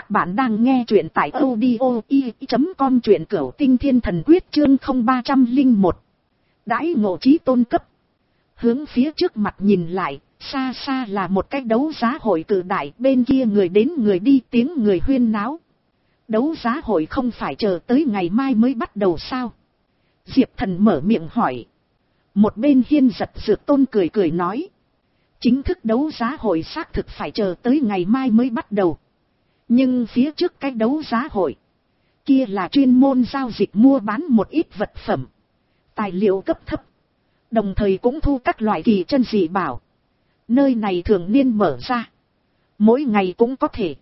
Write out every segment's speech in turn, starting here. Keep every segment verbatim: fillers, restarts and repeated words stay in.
Các bạn đang nghe truyện tại audio i chấm com truyện cửu tinh thiên thần quyết chương không ba trăm linh một. Đãi ngộ chí tôn cấp. Hướng phía trước mặt nhìn lại, xa xa là một cái đấu giá hội cự đại, bên kia người đến người đi tiếng người huyên náo. Đấu giá hội không phải chờ tới ngày mai mới bắt đầu sao? Diệp Thần mở miệng hỏi. Một bên Hiên Giật Dược Tôn cười cười nói. Chính thức đấu giá hội xác thực phải chờ tới ngày mai mới bắt đầu. Nhưng phía trước cái đấu giá hội kia là chuyên môn giao dịch mua bán một ít vật phẩm, tài liệu cấp thấp, đồng thời cũng thu các loại kỳ chân dị bảo. Nơi này thường niên mở ra, mỗi ngày cũng có thể.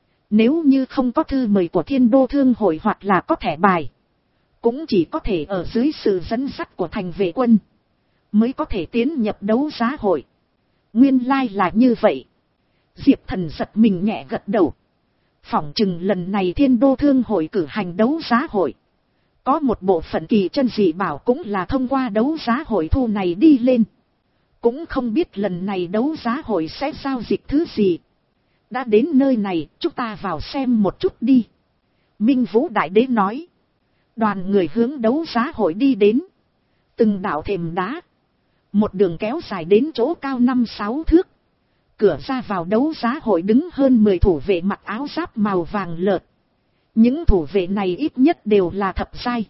Nếu như không có thư mời của Thiên Đô Thương hội hoặc là có thẻ bài, cũng chỉ có thể ở dưới sự dẫn dắt của thành vệ quân mới có thể tiến nhập đấu giá hội. Nguyên lai là như vậy. Diệp Thần giật mình nhẹ gật đầu. Phỏng chừng lần này Thiên Đô Thương hội cử hành đấu giá hội, có một bộ phận kỳ chân dị bảo cũng là thông qua đấu giá hội thu này đi lên. Cũng không biết lần này đấu giá hội sẽ giao dịch thứ gì. Đã đến nơi này, chúng ta vào xem một chút đi. Minh Vũ Đại Đế nói. Đoàn người hướng đấu giá hội đi đến. Từng đạo thềm đá, một đường kéo dài đến chỗ cao năm sáu thước. Cửa ra vào đấu giá hội đứng hơn mười thủ vệ mặc áo giáp màu vàng lợt. Những thủ vệ này ít nhất đều là thập giai,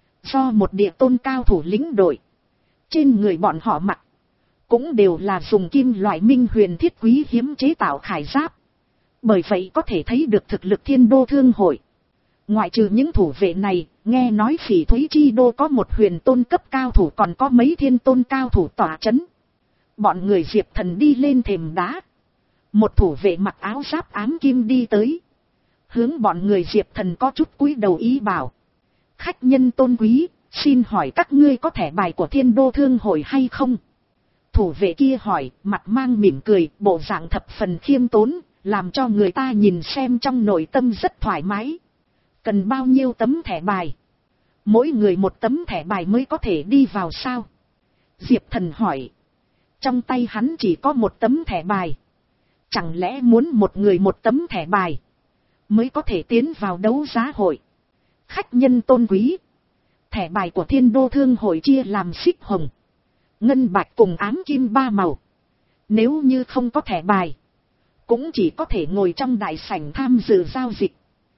do một địa tôn cao thủ lĩnh đội. Trên người bọn họ mặc cũng đều là dùng kim loại minh huyền thiết quý hiếm chế tạo khải giáp. Bởi vậy có thể thấy được thực lực Thiên Đô Thương hội. Ngoại trừ những thủ vệ này, nghe nói Phỉ Thúy Chi Đô có một huyền tôn cấp cao thủ, còn có mấy thiên tôn cao thủ tỏa chấn. Bọn người Diệp Thần đi lên thềm đá. Một thủ vệ mặc áo giáp ám kim đi tới. Hướng bọn người Diệp Thần có chút cúi đầu ý bảo. Khách nhân tôn quý, xin hỏi các ngươi có thẻ bài của Thiên Đô Thương hội hay không? Thủ vệ kia hỏi, mặt mang mỉm cười, bộ dạng thập phần khiêm tốn, làm cho người ta nhìn xem trong nội tâm rất thoải mái. Cần bao nhiêu tấm thẻ bài? Mỗi người một tấm thẻ bài mới có thể đi vào sao? Diệp Thần hỏi. Trong tay hắn chỉ có một tấm thẻ bài. Chẳng lẽ muốn một người một tấm thẻ bài mới có thể tiến vào đấu giá hội? Khách nhân tôn quý, thẻ bài của Thiên Đô Thương hội chia làm xích hồng, ngân bạch cùng ám kim ba màu. Nếu như không có thẻ bài, cũng chỉ có thể ngồi trong đại sảnh tham dự giao dịch.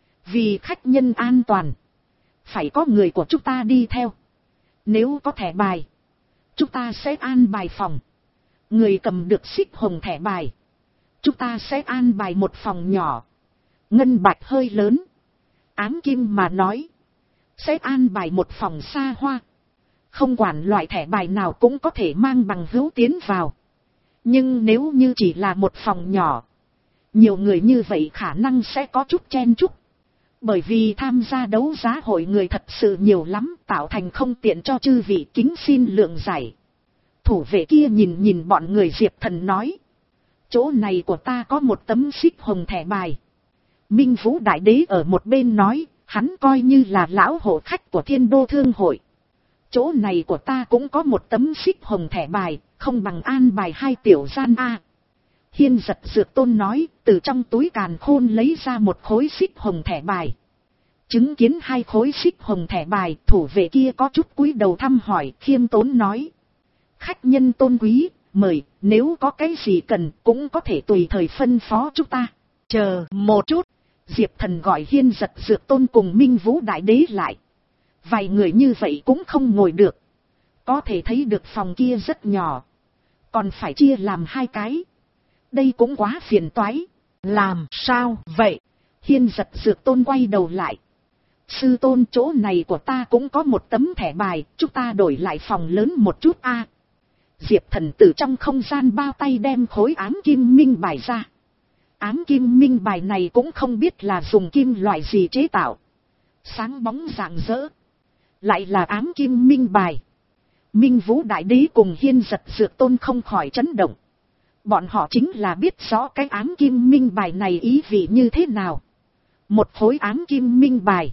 Vì khách nhân an toàn, phải có người của chúng ta đi theo. Nếu có thẻ bài, chúng ta sẽ an bài phòng. Người cầm được xích hồng thẻ bài, chúng ta sẽ an bài một phòng nhỏ. Ngân bạch hơi lớn, ám kim mà nói, sẽ an bài một phòng xa hoa. Không quản loại thẻ bài nào cũng có thể mang bằng hữu tiến vào. Nhưng nếu như chỉ là một phòng nhỏ, nhiều người như vậy khả năng sẽ có chút chen chúc. Bởi vì tham gia đấu giá hội người thật sự nhiều lắm, tạo thành không tiện cho chư vị, kính xin lượng giải. Thủ vệ kia nhìn nhìn bọn người Diệp Thần nói. Chỗ này của ta có một tấm xích hồng thẻ bài. Minh Vũ Đại Đế ở một bên nói, hắn coi như là lão hộ khách của Thiên Đô Thương hội. Chỗ này của ta cũng có một tấm xích hồng thẻ bài, không bằng an bài hai tiểu gian a. Hiên Giật Dược Tôn nói, từ trong túi càn khôn lấy ra một khối xích hồng thẻ bài. Chứng kiến hai khối xích hồng thẻ bài, thủ vệ kia có chút cúi đầu thăm hỏi, khiêm tốn nói. Khách nhân tôn quý, mời, nếu có cái gì cần cũng có thể tùy thời phân phó chúng ta. Chờ một chút, Diệp Thần gọi Hiên Giật Dược Tôn cùng Minh Vũ Đại Đế lại. Vài người như vậy cũng không ngồi được. Có thể thấy được phòng kia rất nhỏ, còn phải chia làm hai cái. Đây cũng quá phiền toái. Làm sao vậy? Hiên Giật Dược Tôn quay đầu lại. Sư tôn, chỗ này của ta cũng có một tấm thẻ bài, chúng ta đổi lại phòng lớn một chút a. Diệp Thần từ trong không gian bao tay đem khối ám kim minh bài ra. Ám kim minh bài này cũng không biết là dùng kim loại gì chế tạo, sáng bóng rạng rỡ, lại là ám kim minh bài. Minh Vũ Đại Đế cùng Hiên Giật Dược Tôn không khỏi chấn động. Bọn họ chính là biết rõ cái ám kim minh bài này ý vị như thế nào. Một khối ám kim minh bài,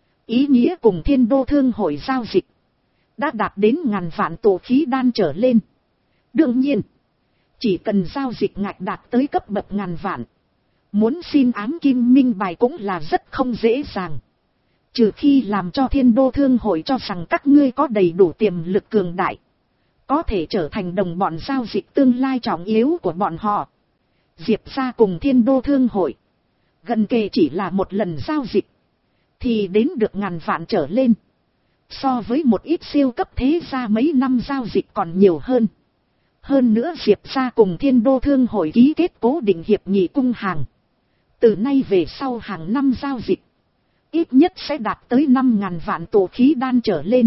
ý nghĩa cùng Thiên Đô Thương hội giao dịch đã đạt đến ngàn vạn tổ khí đan trở lên. Đương nhiên, chỉ cần giao dịch ngạch đạt tới cấp bậc ngàn vạn, Muốn xin ám kim minh bài cũng là rất không dễ dàng. Trừ khi làm cho Thiên Đô Thương hội cho rằng các ngươi có đầy đủ tiềm lực cường đại, có thể trở thành đồng bọn giao dịch tương lai trọng yếu của bọn họ. Diệp gia cùng Thiên Đô Thương hội, gần kề chỉ là một lần giao dịch, thì đến được ngàn vạn trở lên. So với một ít siêu cấp thế gia mấy năm giao dịch còn nhiều hơn. Hơn nữa Diệp gia cùng Thiên Đô Thương hội ký kết cố định hiệp nghị cung hàng. Từ nay về sau hàng năm giao dịch, ít nhất sẽ đạt tới năm ngàn vạn tổ khí đan trở lên.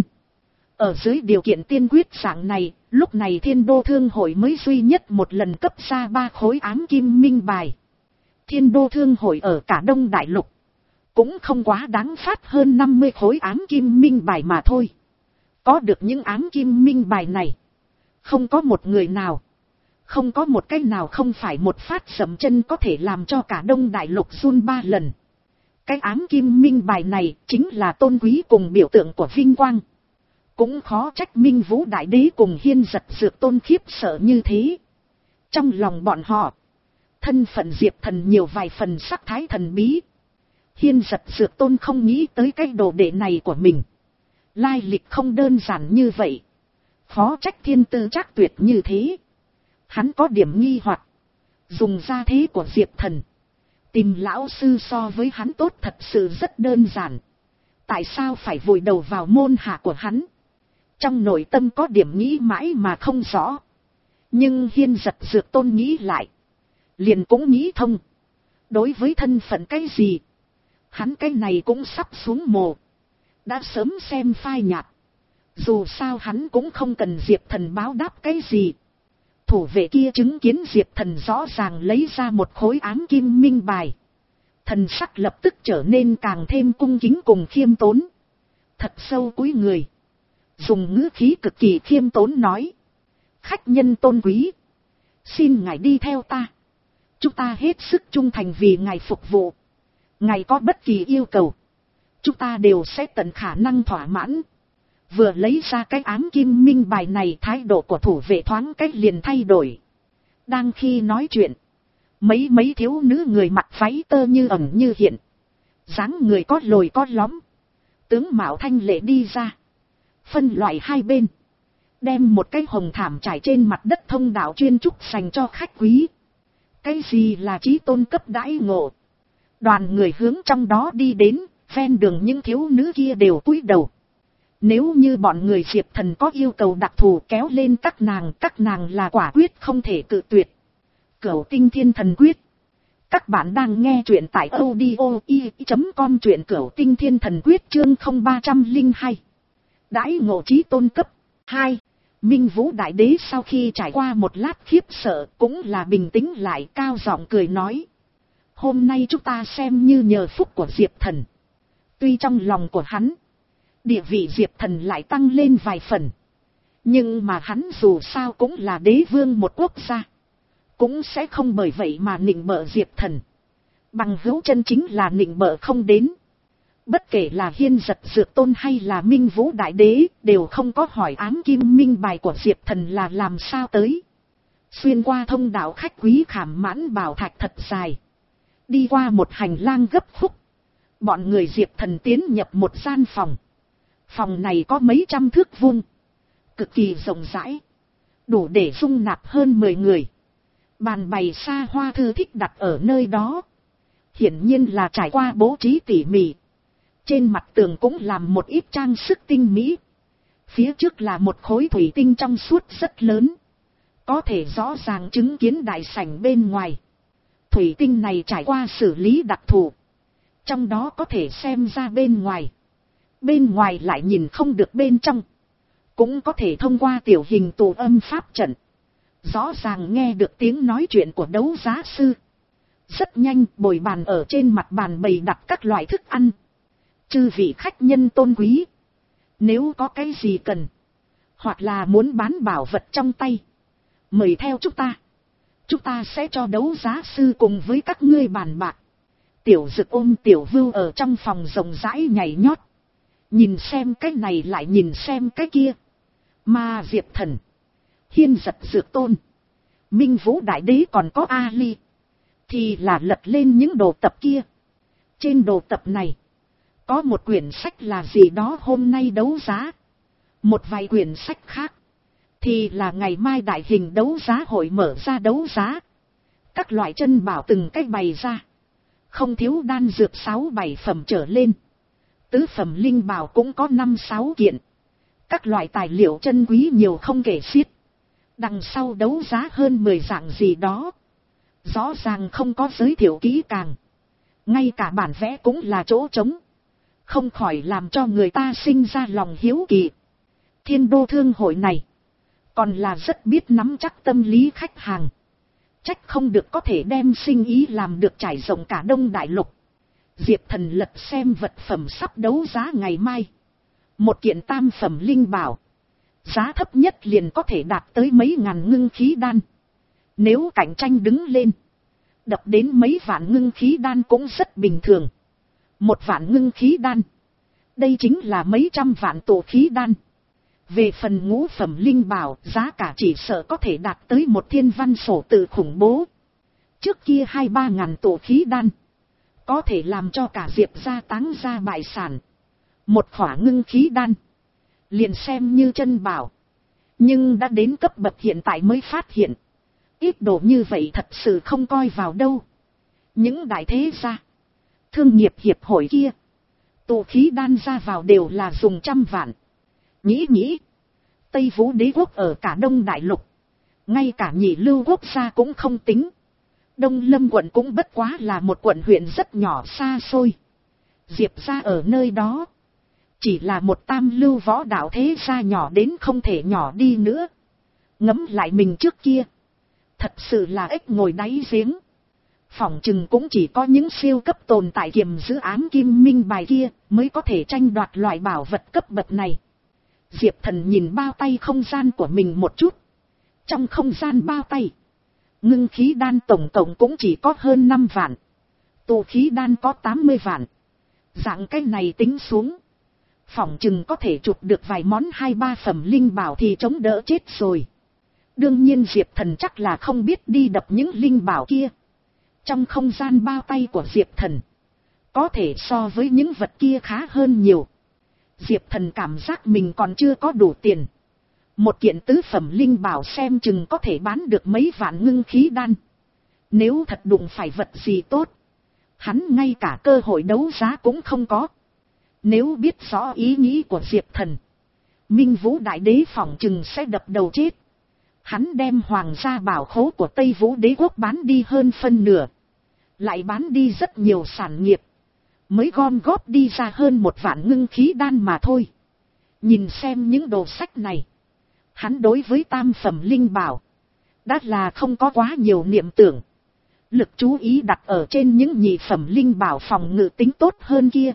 Ở dưới điều kiện tiên quyết dạng này, lúc này Thiên Đô Thương hội mới duy nhất một lần cấp ra ba khối ám kim minh bài. Thiên Đô Thương hội ở cả Đông Đại Lục cũng không quá đáng phát hơn năm mươi khối ám kim minh bài mà thôi. Có được những ám kim minh bài này, không có một người nào, không có một cái nào không phải một phát dậm chân có thể làm cho cả Đông Đại Lục run ba lần. Cái ám kim minh bài này chính là tôn quý cùng biểu tượng của vinh quang. Cũng khó trách Minh Vũ Đại Đế cùng Hiên Giật Dược Tôn khiếp sợ như thế. Trong lòng bọn họ, thân phận Diệp Thần nhiều vài phần sắc thái thần bí. Hiên Giật Dược Tôn không nghĩ tới cái đồ đệ này của mình, lai lịch không đơn giản như vậy. Khó trách thiên tư chắc tuyệt như thế. Hắn có điểm nghi hoặc, dùng gia thế của Diệp Thần tìm lão sư so với hắn tốt thật sự rất đơn giản. Tại sao phải vùi đầu vào môn hạ của hắn? Trong nội tâm có điểm nghĩ mãi mà không rõ. Nhưng Hiên Giật Dược Tôn nghĩ lại, liền cũng nghĩ thông. Đối với thân phận cái gì, hắn cái này cũng sắp xuống mồ, đã sớm xem phai nhạt. Dù sao hắn cũng không cần Diệp Thần báo đáp cái gì. Thủ vệ kia chứng kiến Diệp Thần rõ ràng lấy ra một khối ám kim minh bài, thần sắc lập tức trở nên càng thêm cung kính cùng khiêm tốn. Thật sâu cúi người, dùng ngữ khí cực kỳ khiêm tốn nói: khách nhân tôn quý, xin ngài đi theo ta. Chúng ta hết sức trung thành vì ngài phục vụ. Ngài có bất kỳ yêu cầu, chúng ta đều sẽ tận khả năng thỏa mãn. Vừa lấy ra cái ám kim minh bài này, thái độ của thủ vệ thoáng cách liền thay đổi. Đang khi nói chuyện, mấy mấy thiếu nữ người mặc váy tơ như ẩn như hiện, dáng người có lồi có lõm, tướng mạo thanh lệ đi ra, phân loại hai bên, đem một cái hồng thảm trải trên mặt đất thông đạo chuyên trúc dành cho khách quý. Cái gì là chí tôn cấp đãi ngộ? Đoàn người hướng trong đó đi đến, ven đường những thiếu nữ kia đều cúi đầu. Nếu như bọn người Diệp Thần có yêu cầu đặc thù kéo lên các nàng, các nàng là quả quyết không thể cự tuyệt. Cửu Tinh Thiên Thần Quyết. Các bạn đang nghe truyện tại audio i chấm com, truyện Cửu Tinh Thiên Thần Quyết chương không ba không hai. Đãi ngộ chí tôn cấp hai. Minh Vũ Đại Đế sau khi trải qua một lát khiếp sợ cũng là bình tĩnh lại, cao giọng cười nói: hôm nay chúng ta xem như nhờ phúc của Diệp Thần. Tuy trong lòng của hắn, địa vị Diệp Thần lại tăng lên vài phần, nhưng mà hắn dù sao cũng là đế vương một quốc gia, cũng sẽ không bởi vậy mà nịnh bợ Diệp Thần. Bằng hữu chân chính là nịnh bợ không đến. Bất kể là Hiên Giật Dược Tôn hay là Minh Vũ Đại Đế, đều không có hỏi ám kim minh bài của Diệp Thần là làm sao tới. Xuyên qua thông đạo khách quý khảm mãn bảo thạch thật dài, đi qua một hành lang gấp khúc, bọn người Diệp Thần tiến nhập một gian phòng. Phòng này có mấy trăm thước vuông, cực kỳ rộng rãi, đủ để dung nạp hơn mười người. Bàn bày xa hoa thư thích đặt ở nơi đó, hiển nhiên là trải qua bố trí tỉ mỉ. Trên mặt tường cũng làm một ít trang sức tinh mỹ. Phía trước là một khối thủy tinh trong suốt rất lớn, có thể rõ ràng chứng kiến đại sảnh bên ngoài. Thủy tinh này trải qua xử lý đặc thù, trong đó có thể xem ra bên ngoài, bên ngoài lại nhìn không được bên trong. Cũng có thể thông qua tiểu hình tụ âm pháp trận, rõ ràng nghe được tiếng nói chuyện của đấu giá sư. Rất nhanh, bồi bàn ở trên mặt bàn bày đặt các loại thức ăn. Chư vị khách nhân tôn quý, nếu có cái gì cần, hoặc là muốn bán bảo vật trong tay, mời theo chúng ta. Chúng ta sẽ cho đấu giá sư cùng với các ngươi bàn bạc. Tiểu Dực ôm Tiểu Vưu ở trong phòng rộng rãi nhảy nhót, nhìn xem cái này lại nhìn xem cái kia. Mà Diệp Thần, Hiên Giật Dược Tôn, Minh Vũ Đại Đế còn có A Ly, thì là lật lên những đồ tập kia. Trên đồ tập này, có một quyển sách là gì đó hôm nay đấu giá. Một vài quyển sách khác, thì là ngày mai đại hình đấu giá hội mở ra đấu giá. Các loại chân bảo từng cách bày ra. Không thiếu đan dược sáu bảy phẩm trở lên. Tứ phẩm linh bảo cũng có năm sáu kiện. Các loại tài liệu chân quý nhiều không kể xiết. Đằng sau đấu giá hơn mười dạng gì đó. Rõ ràng không có giới thiệu kỹ càng. Ngay cả bản vẽ cũng là chỗ trống. Không khỏi làm cho người ta sinh ra lòng hiếu kỳ. Thiên đô thương hội này, còn là rất biết nắm chắc tâm lý khách hàng. Trách không được có thể đem sinh ý làm được trải rộng cả Đông Đại Lục. Diệp Thần lật xem vật phẩm sắp đấu giá ngày mai. Một kiện tam phẩm linh bảo. Giá thấp nhất liền có thể đạt tới mấy ngàn ngưng khí đan. Nếu cạnh tranh đứng lên, đập đến mấy vạn ngưng khí đan cũng rất bình thường. Một vạn ngưng khí đan, đây chính là mấy trăm vạn tổ khí đan. Về phần ngũ phẩm linh bảo, giá cả chỉ sợ có thể đạt tới một thiên văn sổ tự khủng bố. Trước kia hai ba ngàn tổ khí đan, có thể làm cho cả Diệp gia táng ra bại sản. Một khỏa ngưng khí đan, liền xem như chân bảo. Nhưng đã đến cấp bậc hiện tại mới phát hiện, ít đồ như vậy thật sự không coi vào đâu. Những đại thế gia, thương nghiệp hiệp hội kia, tổ khí đan ra vào đều là dùng trăm vạn. Nghĩ nghĩ, Tây Vũ đế quốc ở cả Đông Đại Lục, ngay cả nhị lưu quốc gia cũng không tính. Đông Lâm quận cũng bất quá là một quận huyện rất nhỏ xa xôi. Diệp gia ở nơi đó, chỉ là một tam lưu võ đạo thế gia nhỏ đến không thể nhỏ đi nữa. Ngẫm lại mình trước kia, thật sự là ếch ngồi đáy giếng. Phỏng chừng cũng chỉ có những siêu cấp tồn tại kiềm giữ ám kim minh bài kia mới có thể tranh đoạt loại bảo vật cấp bậc này. Diệp Thần nhìn bao tay không gian của mình một chút. Trong không gian bao tay, ngưng khí đan tổng tổng cũng chỉ có hơn năm vạn. Tụ khí đan có tám mươi vạn. Dạng cái này tính xuống, phỏng chừng có thể chụp được vài món hai ba phẩm linh bảo thì chống đỡ chết rồi. Đương nhiên Diệp Thần chắc là không biết đi đập những linh bảo kia. Trong không gian bao tay của Diệp Thần, có thể so với những vật kia khá hơn nhiều. Diệp Thần cảm giác mình còn chưa có đủ tiền. Một kiện tứ phẩm linh bảo xem chừng có thể bán được mấy vạn ngưng khí đan. Nếu thật đụng phải vật gì tốt, hắn ngay cả cơ hội đấu giá cũng không có. Nếu biết rõ ý nghĩ của Diệp Thần, Minh Vũ Đại Đế phỏng chừng sẽ đập đầu chết. Hắn đem hoàng gia bảo khố của Tây Vũ Đế quốc bán đi hơn phân nửa, lại bán đi rất nhiều sản nghiệp, mới gom góp đi ra hơn một vạn ngưng khí đan mà thôi. Nhìn xem những đồ sách này, hắn đối với tam phẩm linh bảo đã là không có quá nhiều niệm tưởng. Lực chú ý đặt ở trên những nhị phẩm linh bảo phòng ngự tính tốt hơn kia.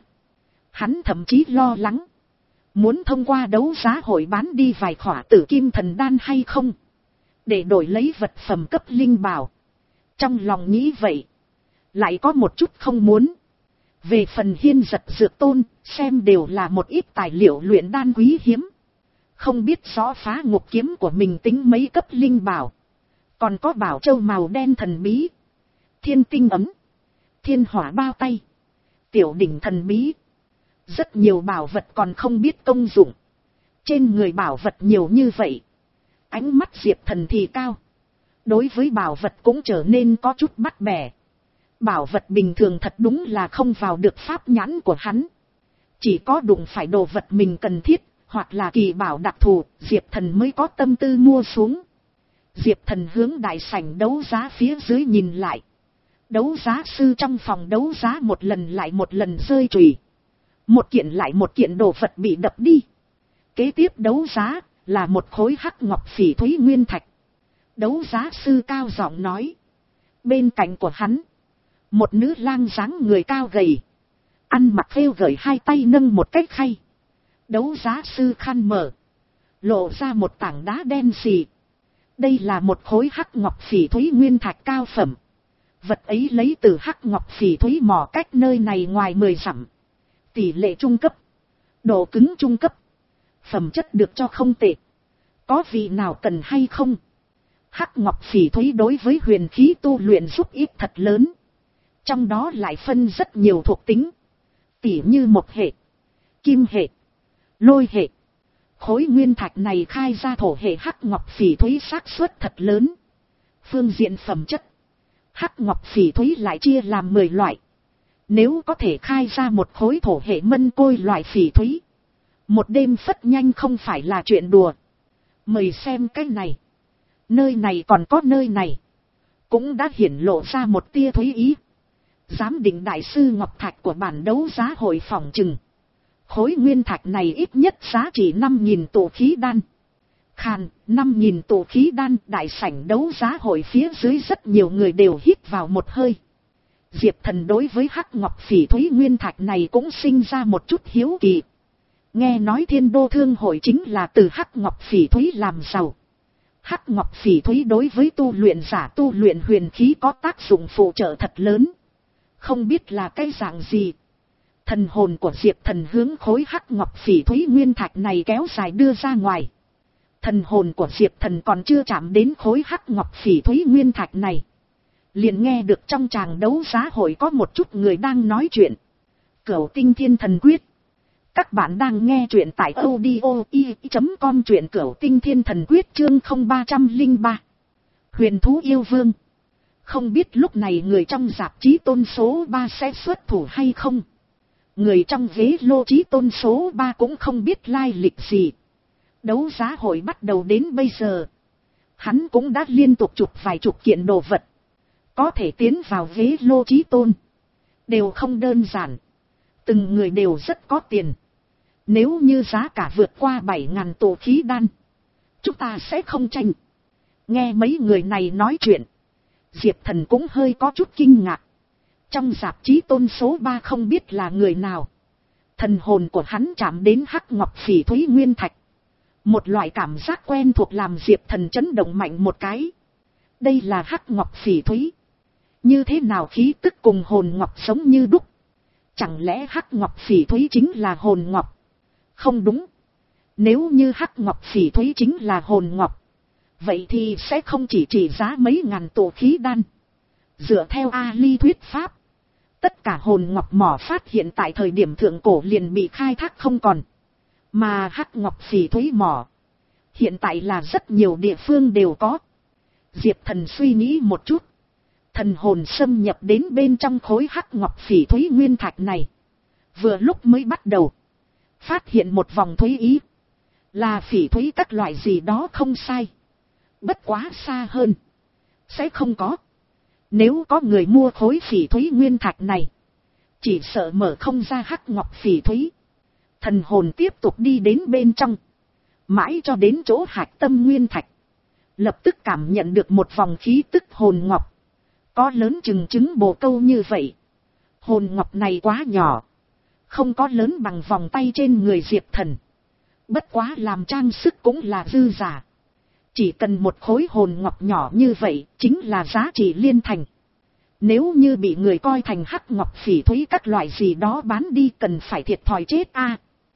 Hắn thậm chí lo lắng, muốn thông qua đấu giá hội bán đi vài khỏa tử kim thần đan hay không, để đổi lấy vật phẩm cấp linh bảo. Trong lòng nghĩ vậy, lại có một chút không muốn. Về phần hiên giật dược tôn, xem đều là một ít tài liệu luyện đan quý hiếm. Không biết rõ phá ngục kiếm của mình tính mấy cấp linh bảo. Còn có bảo châu màu đen thần bí, thiên tinh ấm, thiên hỏa bao tay, tiểu đỉnh thần bí. Rất nhiều bảo vật còn không biết công dụng. Trên người bảo vật nhiều như vậy, ánh mắt Diệp Thần thì cao. Đối với bảo vật cũng trở nên có chút bắt bẻ. Bảo vật bình thường thật đúng là không vào được pháp nhãn của hắn. Chỉ có đụng phải đồ vật mình cần thiết, hoặc là kỳ bảo đặc thù, Diệp Thần mới có tâm tư mua xuống. Diệp Thần hướng đại sảnh đấu giá phía dưới nhìn lại. Đấu giá sư trong phòng đấu giá một lần lại một lần rơi chùy. Một kiện lại một kiện đồ vật bị đập đi. Kế tiếp đấu giá là một khối hắc ngọc phỉ thúy nguyên thạch. Đấu giá sư cao giọng nói. Bên cạnh của hắn, một nữ lang dáng người cao gầy, ăn mặc phêu gởi, hai tay nâng một cái khay. Đấu giá sư khăn mở, lộ ra một tảng đá đen xì. Đây là một khối hắc ngọc phỉ thúy nguyên thạch cao phẩm. Vật ấy lấy từ hắc ngọc phỉ thúy mỏ cách nơi này ngoài mười dặm. Tỷ lệ trung cấp, độ cứng trung cấp, phẩm chất được cho không tệ. Có vị nào cần hay không? Hắc ngọc phỉ thúy đối với huyền khí tu luyện giúp ích thật lớn. Trong đó lại phân rất nhiều thuộc tính. Tỉ như mộc hệ, kim hệ, lôi hệ. Khối nguyên thạch này khai ra thổ hệ hắc ngọc phỉ thúy xác suất thật lớn. Phương diện phẩm chất, hắc ngọc phỉ thúy lại chia làm mười loại. Nếu có thể khai ra một khối thổ hệ mân côi loại phỉ thúy, một đêm phất nhanh không phải là chuyện đùa. Mời xem cái này. Nơi này còn có nơi này. Cũng đã hiển lộ ra một tia thúy ý. Giám định đại sư ngọc thạch của bản đấu giá hội phòng trừng. Khối nguyên thạch này ít nhất giá trị năm nghìn tụ khí đan. Khàn, năm nghìn tụ khí đan. Đại sảnh đấu giá hội phía dưới rất nhiều người đều hít vào một hơi. Diệp Thần đối với hắc ngọc phỉ thúy nguyên thạch này cũng sinh ra một chút hiếu kỳ. Nghe nói Thiên Đô Thương hội chính là từ hắc ngọc phỉ thúy làm giàu. Hắc ngọc phỉ thúy đối với tu luyện giả tu luyện huyền khí có tác dụng phụ trợ thật lớn. Không biết là cái dạng gì. Thần hồn của Diệp Thần hướng khối hắc ngọc phỉ thúy nguyên thạch này kéo dài đưa ra ngoài. Thần hồn của Diệp Thần còn chưa chạm đến khối hắc ngọc phỉ thúy nguyên thạch này. Liền nghe được trong tràng đấu giá hội có một chút người đang nói chuyện. Cửu Tinh Thiên Thần Quyết. Các bạn đang nghe chuyện tại audio i chấm com, truyện Cửu Tinh Thiên Thần Quyết chương không ba không ba. Huyền thú yêu vương. Không biết lúc này người trong Giáp Chí Tôn số ba sẽ xuất thủ hay không. Người trong ghế lô Chí Tôn số ba cũng không biết lai lịch gì. Đấu giá hội bắt đầu đến bây giờ, hắn cũng đã liên tục chụp vài chục kiện đồ vật. Có thể tiến vào ghế lô Chí Tôn đều không đơn giản. Từng người đều rất có tiền. Nếu như giá cả vượt qua bảy ngàn tụ khí đan, chúng ta sẽ không tranh. Nghe mấy người này nói chuyện, Diệp Thần cũng hơi có chút kinh ngạc. Trong Giáp Chí Tôn số ba không biết là người nào. Thần hồn của hắn chạm đến hắc ngọc phỉ thúy nguyên thạch. Một loại cảm giác quen thuộc làm Diệp Thần chấn động mạnh một cái. Đây là hắc ngọc phỉ thúy. Như thế nào khí tức cùng hồn ngọc giống như đúc. Chẳng lẽ hắc ngọc phỉ thúy chính là hồn ngọc? Không đúng. Nếu như hắc ngọc phỉ thúy chính là hồn ngọc, vậy thì sẽ không chỉ trị giá mấy ngàn tụ khí đan. Dựa theo A Ly thuyết pháp, tất cả hồn ngọc mỏ phát hiện tại thời điểm thượng cổ liền bị khai thác không còn. Mà hắc ngọc phỉ thúy mỏ hiện tại là rất nhiều địa phương đều có. Diệp Thần suy nghĩ một chút, thần hồn xâm nhập đến bên trong khối hắc ngọc phỉ thúy nguyên thạch này. Vừa lúc mới bắt đầu, phát hiện một vòng thúy ý. Là phỉ thúy các loại gì đó không sai. Bất quá xa hơn sẽ không có. Nếu có người mua khối phỉ thúy nguyên thạch này, chỉ sợ mở không ra hắc ngọc phỉ thúy. Thần hồn tiếp tục đi đến bên trong, mãi cho đến chỗ hạch tâm nguyên thạch. Lập tức cảm nhận được một vòng khí tức hồn ngọc. Có lớn chừng trứng bồ câu như vậy. Hồn ngọc này quá nhỏ, không có lớn bằng vòng tay trên người Diệp Thần. Bất quá làm trang sức cũng là dư giả. Chỉ cần một khối hồn ngọc nhỏ như vậy chính là giá trị liên thành. Nếu như bị người coi thành hắc ngọc phỉ thúy các loại gì đó bán đi, cần phải thiệt thòi chết a.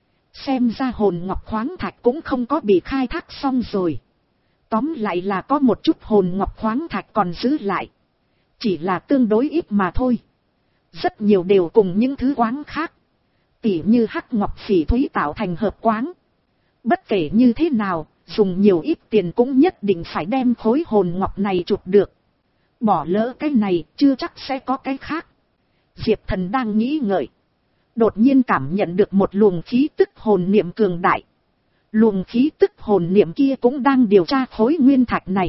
Xem ra hồn ngọc khoáng thạch cũng không có bị khai thác xong rồi. Tóm lại là có một chút hồn ngọc khoáng thạch còn giữ lại. Chỉ là tương đối ít mà thôi. Rất nhiều đều cùng những thứ quáng khác, tỉ như hắc ngọc phỉ thúy tạo thành hợp quáng. Bất kể như thế nào, dùng nhiều ít tiền cũng nhất định phải đem khối hồn ngọc này chụp được. Bỏ lỡ cái này chưa chắc sẽ có cái khác. Diệp Thần đang nghĩ ngợi, đột nhiên cảm nhận được một luồng khí tức hồn niệm cường đại. Luồng khí tức hồn niệm kia cũng đang điều tra khối nguyên thạch này.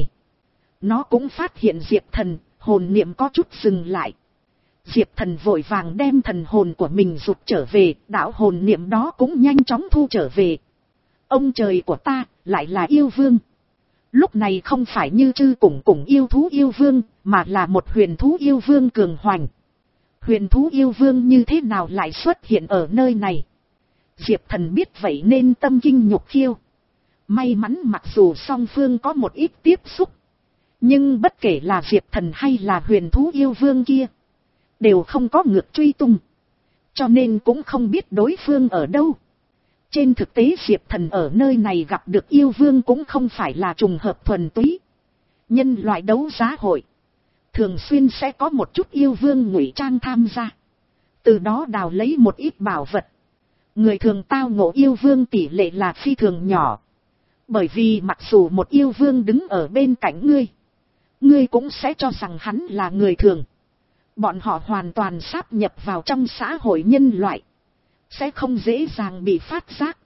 Nó cũng phát hiện Diệp Thần, hồn niệm có chút dừng lại. Diệp Thần vội vàng đem thần hồn của mình rụt trở về, đạo hồn niệm đó cũng nhanh chóng thu trở về. Ông trời của ta, lại là yêu vương. Lúc này không phải như chư củng củng yêu thú yêu vương, mà là một huyền thú yêu vương cường hoành. Huyền thú yêu vương như thế nào lại xuất hiện ở nơi này? Diệp Thần biết vậy nên tâm kinh nhục khiêu. May mắn mặc dù song phương có một ít tiếp xúc, nhưng bất kể là Diệp Thần hay là huyền thú yêu vương kia, đều không có ngược truy tung, cho nên cũng không biết đối phương ở đâu. Trên thực tế Diệp Thần ở nơi này gặp được yêu vương cũng không phải là trùng hợp thuần túy. Nhân loại đấu giá hội thường xuyên sẽ có một chút yêu vương ngụy trang tham gia, từ đó đào lấy một ít bảo vật. Người thường tao ngộ yêu vương tỷ lệ là phi thường nhỏ, bởi vì mặc dù một yêu vương đứng ở bên cạnh ngươi, ngươi cũng sẽ cho rằng hắn là người thường. Bọn họ hoàn toàn sáp nhập vào trong xã hội nhân loại, sẽ không dễ dàng bị phát giác,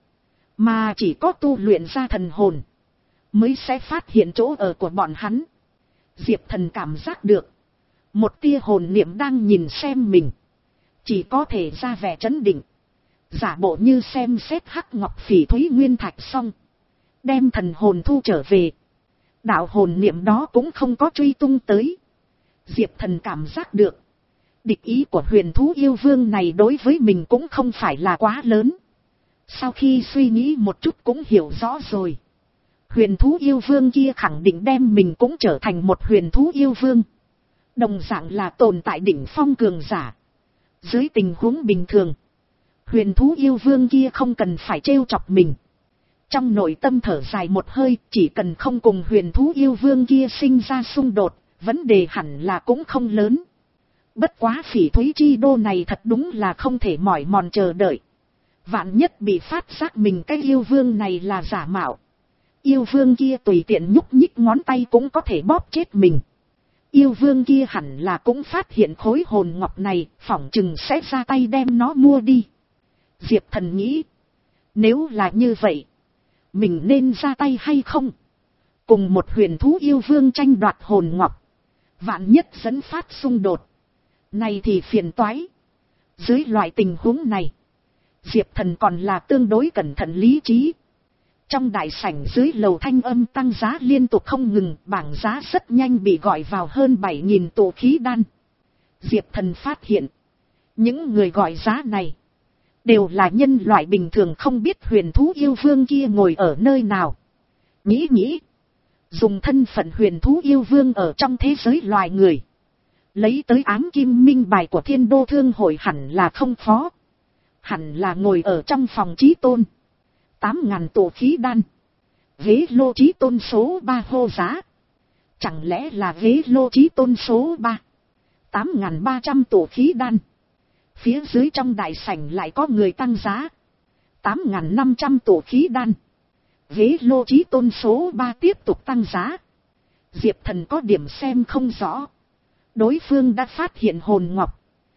mà chỉ có tu luyện ra thần hồn mới sẽ phát hiện chỗ ở của bọn hắn. Diệp Thần cảm giác được một tia hồn niệm đang nhìn xem mình, chỉ có thể ra vẻ trấn định, giả bộ như xem xét hắc ngọc phỉ thúy nguyên thạch xong, đem thần hồn thu trở về. Đạo hồn niệm đó cũng không có truy tung tới. Diệp Thần cảm giác được địch ý của huyền thú yêu vương này đối với mình cũng không phải là quá lớn. Sau khi suy nghĩ một chút cũng hiểu rõ rồi, huyền thú yêu vương kia khẳng định đem mình cũng trở thành một huyền thú yêu vương, đồng dạng là tồn tại đỉnh phong cường giả. Dưới tình huống bình thường, huyền thú yêu vương kia không cần phải trêu chọc mình. Trong nội tâm thở dài một hơi, chỉ cần không cùng huyền thú yêu vương kia sinh ra xung đột, vấn đề hẳn là cũng không lớn. Bất quá phỉ thúy chi đô này thật đúng là không thể mỏi mòn chờ đợi. Vạn nhất bị phát giác mình cái yêu vương này là giả mạo, yêu vương kia tùy tiện nhúc nhích ngón tay cũng có thể bóp chết mình. Yêu vương kia hẳn là cũng phát hiện khối hồn ngọc này, phỏng chừng sẽ ra tay đem nó mua đi. Diệp Thần nghĩ, nếu là như vậy, mình nên ra tay hay không? Cùng một huyền thú yêu vương tranh đoạt hồn ngọc, vạn nhất dẫn phát xung đột, này thì phiền toái. Dưới loại tình huống này, Diệp Thần còn là tương đối cẩn thận lý trí. Trong đại sảnh dưới lầu thanh âm tăng giá liên tục không ngừng, bảng giá rất nhanh bị gọi vào hơn bảy nghìn tụ khí đan. Diệp Thần phát hiện, những người gọi giá này đều là nhân loại bình thường, không biết huyền thú yêu vương kia ngồi ở nơi nào. Nghĩ nghĩ, dùng thân phận huyền thú yêu vương ở trong thế giới loài người, lấy tới ám kim minh bài của thiên đô thương hội hẳn là không khó. Hẳn là ngồi ở trong phòng chí tôn. Tám ngàn tụ khí đan. Ghế lô chí tôn số ba hô giá. Chẳng lẽ là ghế lô chí tôn số ba? Tám ngàn ba trăm tụ khí đan. Phía dưới trong đại sảnh lại có người tăng giá. Tám ngàn năm trăm tụ khí đan. Ghế lô chí tôn số ba tiếp tục tăng giá. Diệp Thần có điểm xem không rõ. Đối phương đã phát hiện hồn ngọc,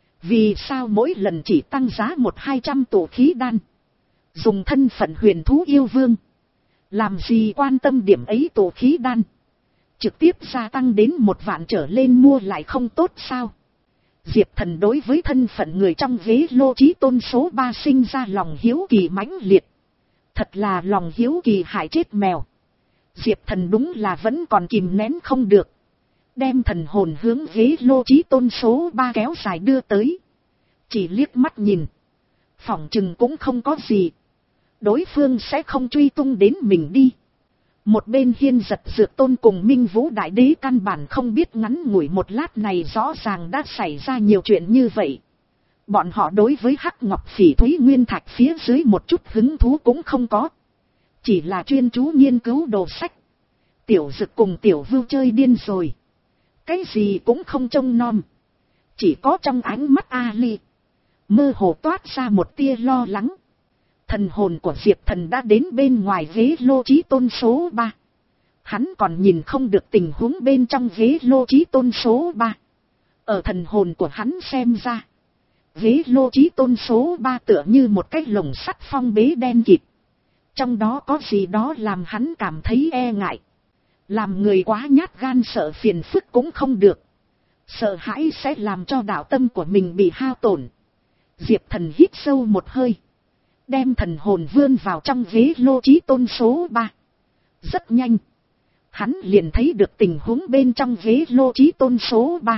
vì sao mỗi lần chỉ tăng giá một hai trăm tụ khí đan? Dùng thân phận huyền thú yêu vương, làm gì quan tâm điểm ấy tụ khí đan? Trực tiếp gia tăng đến một vạn trở lên mua lại không tốt sao? Diệp Thần đối với thân phận người trong ghế lô chí tôn số ba sinh ra lòng hiếu kỳ mãnh liệt. Thật là lòng hiếu kỳ hại chết mèo. Diệp Thần đúng là vẫn còn kìm nén không được, đem thần hồn hướng ghế lô chí tôn số ba kéo dài đưa tới. Chỉ liếc mắt nhìn, phỏng chừng cũng không có gì, đối phương sẽ không truy tung đến mình đi. Một bên Hiên Giật Dược Tôn cùng Minh Vũ Đại Đế căn bản không biết ngắn ngủi một lát này rõ ràng đã xảy ra nhiều chuyện như vậy. Bọn họ đối với hắc ngọc phỉ thúy nguyên thạch phía dưới một chút hứng thú cũng không có, chỉ là chuyên chú nghiên cứu đồ sách. Tiểu Dực cùng Tiểu Vưu chơi điên rồi, cái gì cũng không trông nom, chỉ có trong ánh mắt Ali mơ hồ toát ra một tia lo lắng. Thần hồn của Diệp Thần đã đến bên ngoài ghế lô chí tôn số ba. Hắn còn nhìn không được tình huống bên trong ghế lô chí tôn số ba. Ở thần hồn của hắn xem ra, ghế lô chí tôn số ba tựa như một cái lồng sắt phong bế đen kịt. Trong đó có gì đó làm hắn cảm thấy e ngại. Làm người quá nhát gan sợ phiền phức cũng không được. Sợ hãi sẽ làm cho đạo tâm của mình bị hao tổn. Diệp Thần hít sâu một hơi, đem thần hồn vươn vào trong ghế lô chí tôn số ba. Rất nhanh, hắn liền thấy được tình huống bên trong ghế lô chí tôn số ba.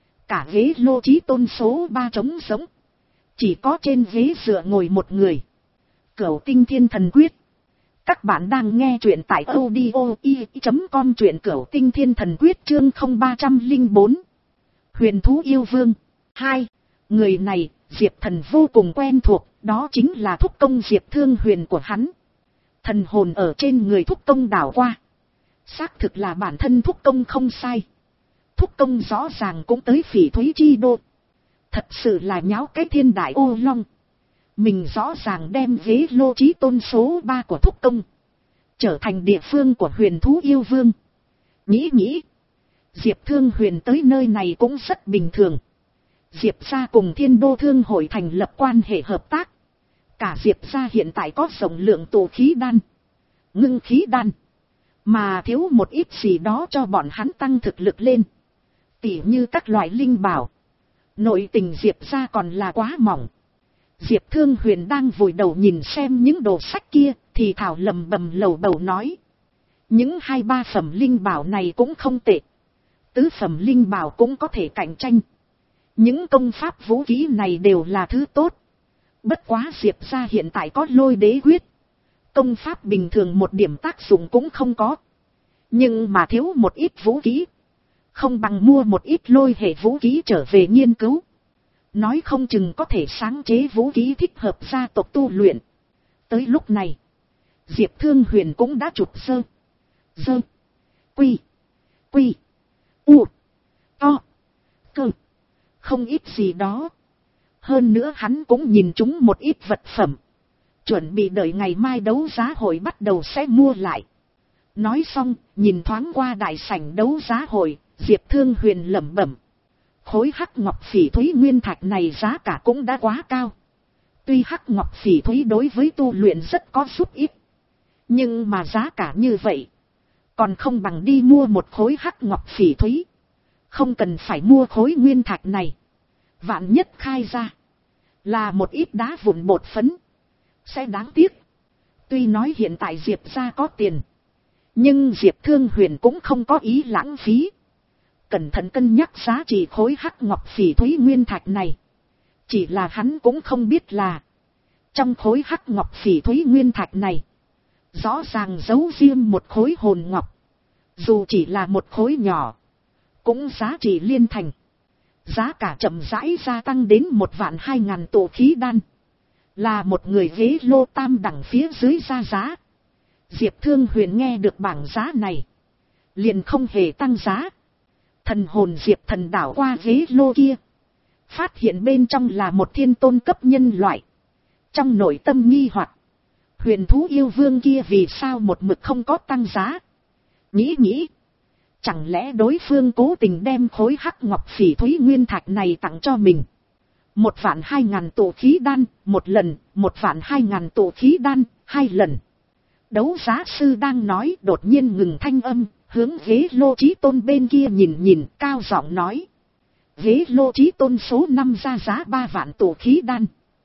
Cả ghế lô chí tôn số ba trống rỗng, chỉ có trên ghế dựa ngồi một người. Cửu Tinh Thiên Thần Quyết. Các bạn đang nghe truyện tại audio i chấm com, truyện Cửu Tinh Thiên Thần Quyết chương không ba không bốn. Huyền thú yêu vương hai. Người này Diệp Thần vô cùng quen thuộc, đó chính là thúc công Diệp Thương Huyền của hắn. Thần hồn ở trên người thúc công đảo qua, Xác thực là bản thân thúc công không sai. Thúc công rõ ràng cũng tới Phỉ Thúy chi đô. Thật sự là nháo cái thiên đại ô long. Mình rõ ràng đem ghế lô chí tôn số ba của thúc công trở thành địa phương của huyền thú yêu vương. Nghĩ nghĩ, Diệp Thương Huyền tới nơi này cũng rất bình thường. Diệp gia cùng Thiên Đô Thương hội thành lập quan hệ hợp tác. Cả Diệp gia hiện tại có rộng lượng tụ khí đan, ngưng khí đan, mà thiếu một ít gì đó cho bọn hắn tăng thực lực lên. Tỉ như các loại linh bảo. Nội tình Diệp gia còn là quá mỏng. Diệp Thương Huyền đang vùi đầu nhìn xem những đồ sách kia, thì thảo lầm bầm lầu bầu nói. Những hai ba phẩm linh bảo này cũng không tệ. Tứ phẩm linh bảo cũng có thể cạnh tranh. Những công pháp vũ khí này đều là thứ tốt. Bất quá Diệp gia hiện tại có Lôi Đế Quyết. Công pháp bình thường một điểm tác dụng cũng không có. Nhưng mà thiếu một ít vũ khí. Không bằng mua một ít lôi hệ vũ khí trở về nghiên cứu. Nói không chừng có thể sáng chế vũ khí thích hợp gia tộc tu luyện. Tới lúc này, Diệp Thương Huyền cũng đã chụp sơ. Dơ. Quy. Quy. U. To. Cơ. Không ít gì đó. Hơn nữa hắn cũng nhìn chúng một ít vật phẩm. Chuẩn bị đợi ngày mai đấu giá hội bắt đầu sẽ mua lại. Nói xong, nhìn thoáng qua đại sảnh đấu giá hội, Diệp Thương Huyền lẩm bẩm. Khối hắc ngọc phỉ thúy nguyên thạch này giá cả cũng đã quá cao. Tuy hắc ngọc phỉ thúy đối với tu luyện rất có giúp ích. Nhưng mà giá cả như vậy. Còn không bằng đi mua một khối hắc ngọc phỉ thúy. Không cần phải mua khối nguyên thạch này. Vạn nhất khai ra. Là một ít đá vụn bột phấn. Sẽ đáng tiếc. Tuy nói hiện tại Diệp gia có tiền. Nhưng Diệp Thương Huyền cũng không có ý lãng phí. Cẩn thận cân nhắc giá trị khối hắc ngọc phỉ thúy nguyên thạch này. Chỉ là hắn cũng không biết là. Trong khối hắc ngọc phỉ thúy nguyên thạch này. Rõ ràng giấu riêng một khối hồn ngọc. Dù chỉ là một khối nhỏ. Cũng giá trị liên thành. Giá cả chậm rãi gia tăng đến một vạn hai ngàn tụ khí đan. Là một người ghế lô tam đẳng phía dưới ra giá. Diệp Thương Huyền nghe được bảng giá này. Liền không hề tăng giá. Thần hồn Diệp thần đảo qua ghế lô kia. Phát hiện bên trong là một thiên tôn cấp nhân loại. Trong nội tâm nghi hoặc. Huyền thú yêu vương kia vì sao một mực không có tăng giá. Nghĩ nghĩ. Chẳng lẽ đối phương cố tình đem khối hắc ngọc phỉ thúy nguyên thạch này tặng cho mình. Một vạn hai ngàn tụ khí đan, một lần, một vạn hai ngàn tụ khí đan, hai lần. Đấu giá sư đang nói đột nhiên ngừng thanh âm, hướng ghế lô chí tôn bên kia nhìn nhìn, cao giọng nói. Ghế lô chí tôn số năm ra giá ba vạn tụ khí đan.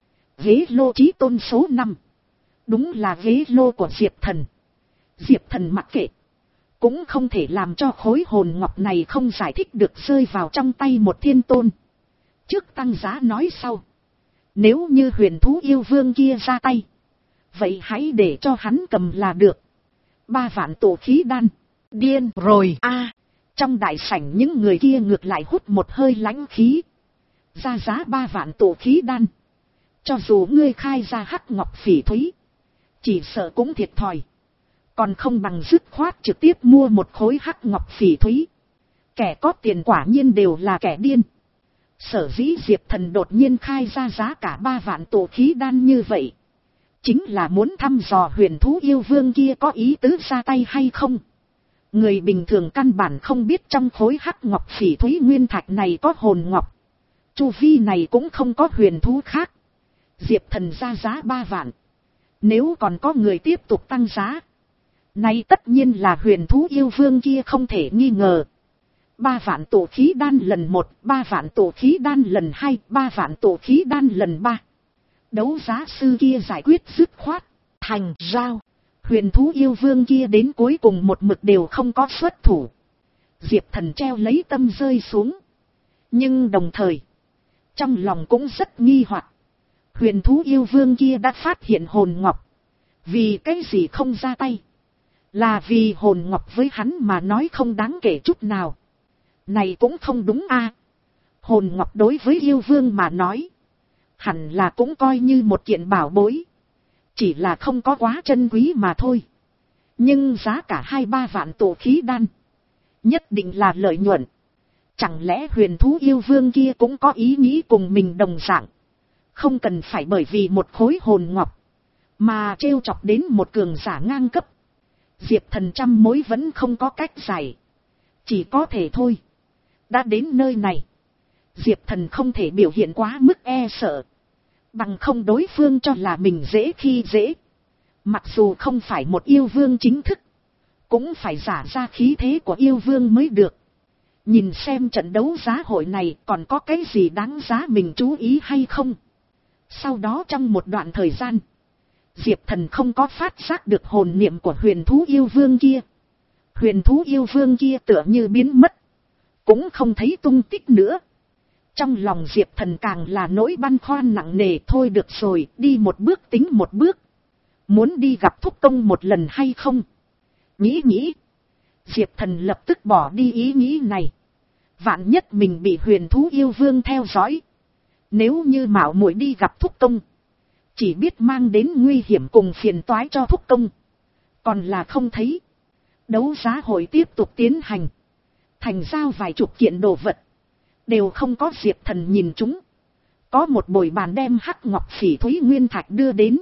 Ghế lô chí tôn số năm. Đúng là ghế lô của Diệp Thần. Diệp Thần mặc kệ. Cũng không thể làm cho khối hồn ngọc này không giải thích được rơi vào trong tay một thiên tôn. Trước tăng giá nói sau. Nếu như huyền thú yêu vương kia ra tay. Vậy hãy để cho hắn cầm là được. Ba vạn tổ khí đan. Điên rồi a à, trong đại sảnh những người kia ngược lại hút một hơi lãnh khí. Ra giá ba vạn tổ khí đan. Cho dù ngươi khai ra hắc ngọc phỉ thúy. Chỉ sợ cũng thiệt thòi. Còn không bằng dứt khoát trực tiếp mua một khối hắc ngọc phỉ thúy. Kẻ có tiền quả nhiên đều là kẻ điên. Sở dĩ Diệp Thần đột nhiên khai ra giá cả ba vạn tổ khí đan như vậy. Chính là muốn thăm dò huyền thú yêu vương kia có ý tứ ra tay hay không. Người bình thường căn bản không biết trong khối hắc ngọc phỉ thúy nguyên thạch này có hồn ngọc. Chu vi này cũng không có huyền thú khác. Diệp Thần ra giá ba vạn. Nếu còn có người tiếp tục tăng giá. Nay tất nhiên là huyền thú yêu vương kia không thể nghi ngờ. Ba vạn tổ khí đan lần một, ba vạn tổ khí đan lần hai, ba vạn tổ khí đan lần ba. Đấu giá sư kia giải quyết dứt khoát, thành giao. Huyền thú yêu vương kia đến cuối cùng một mực đều không có xuất thủ. Diệp Thần treo lấy tâm rơi xuống. Nhưng đồng thời, trong lòng cũng rất nghi hoặc. Huyền thú yêu vương kia đã phát hiện hồn ngọc. Vì cái gì không ra tay? Là vì hồn ngọc với hắn mà nói không đáng kể chút nào. Này cũng không đúng a. À. Hồn ngọc đối với yêu vương mà nói. Hẳn là cũng coi như một kiện bảo bối. Chỉ là không có quá chân quý mà thôi. Nhưng giá cả hai ba vạn tổ khí đan, nhất định là lợi nhuận. Chẳng lẽ huyền thú yêu vương kia cũng có ý nghĩ cùng mình đồng dạng, không cần phải bởi vì một khối hồn ngọc mà trêu chọc đến một cường giả ngang cấp. Diệp Thần trăm mối vẫn không có cách giải, chỉ có thể thôi. Đã đến nơi này, Diệp Thần không thể biểu hiện quá mức e sợ, bằng không đối phương cho là mình dễ khi dễ. Mặc dù không phải một yêu vương chính thức, cũng phải giả ra khí thế của yêu vương mới được. Nhìn xem trận đấu giá hội này còn có cái gì đáng giá mình chú ý hay không. Sau đó trong một đoạn thời gian, Diệp Thần không có phát giác được hồn niệm của huyền thú yêu vương kia. Huyền thú yêu vương kia tựa như biến mất, cũng không thấy tung tích nữa. Trong lòng Diệp Thần càng là nỗi băn khoăn nặng nề. Thôi được rồi, đi một bước tính một bước. Muốn đi gặp thúc công một lần hay không? Nghĩ nghĩ, Diệp Thần lập tức bỏ đi ý nghĩ này. Vạn nhất mình bị huyền thú yêu vương theo dõi, nếu như mạo muội đi gặp thúc công, chỉ biết mang đến nguy hiểm cùng phiền toái cho thúc công, còn là không thấy. Đấu giá hội tiếp tục tiến hành, thành giao vài chục kiện đồ vật, đều không có Diệp Thần nhìn chúng. Có một bồi bàn đem hắc ngọc phỉ thúy nguyên thạch đưa đến,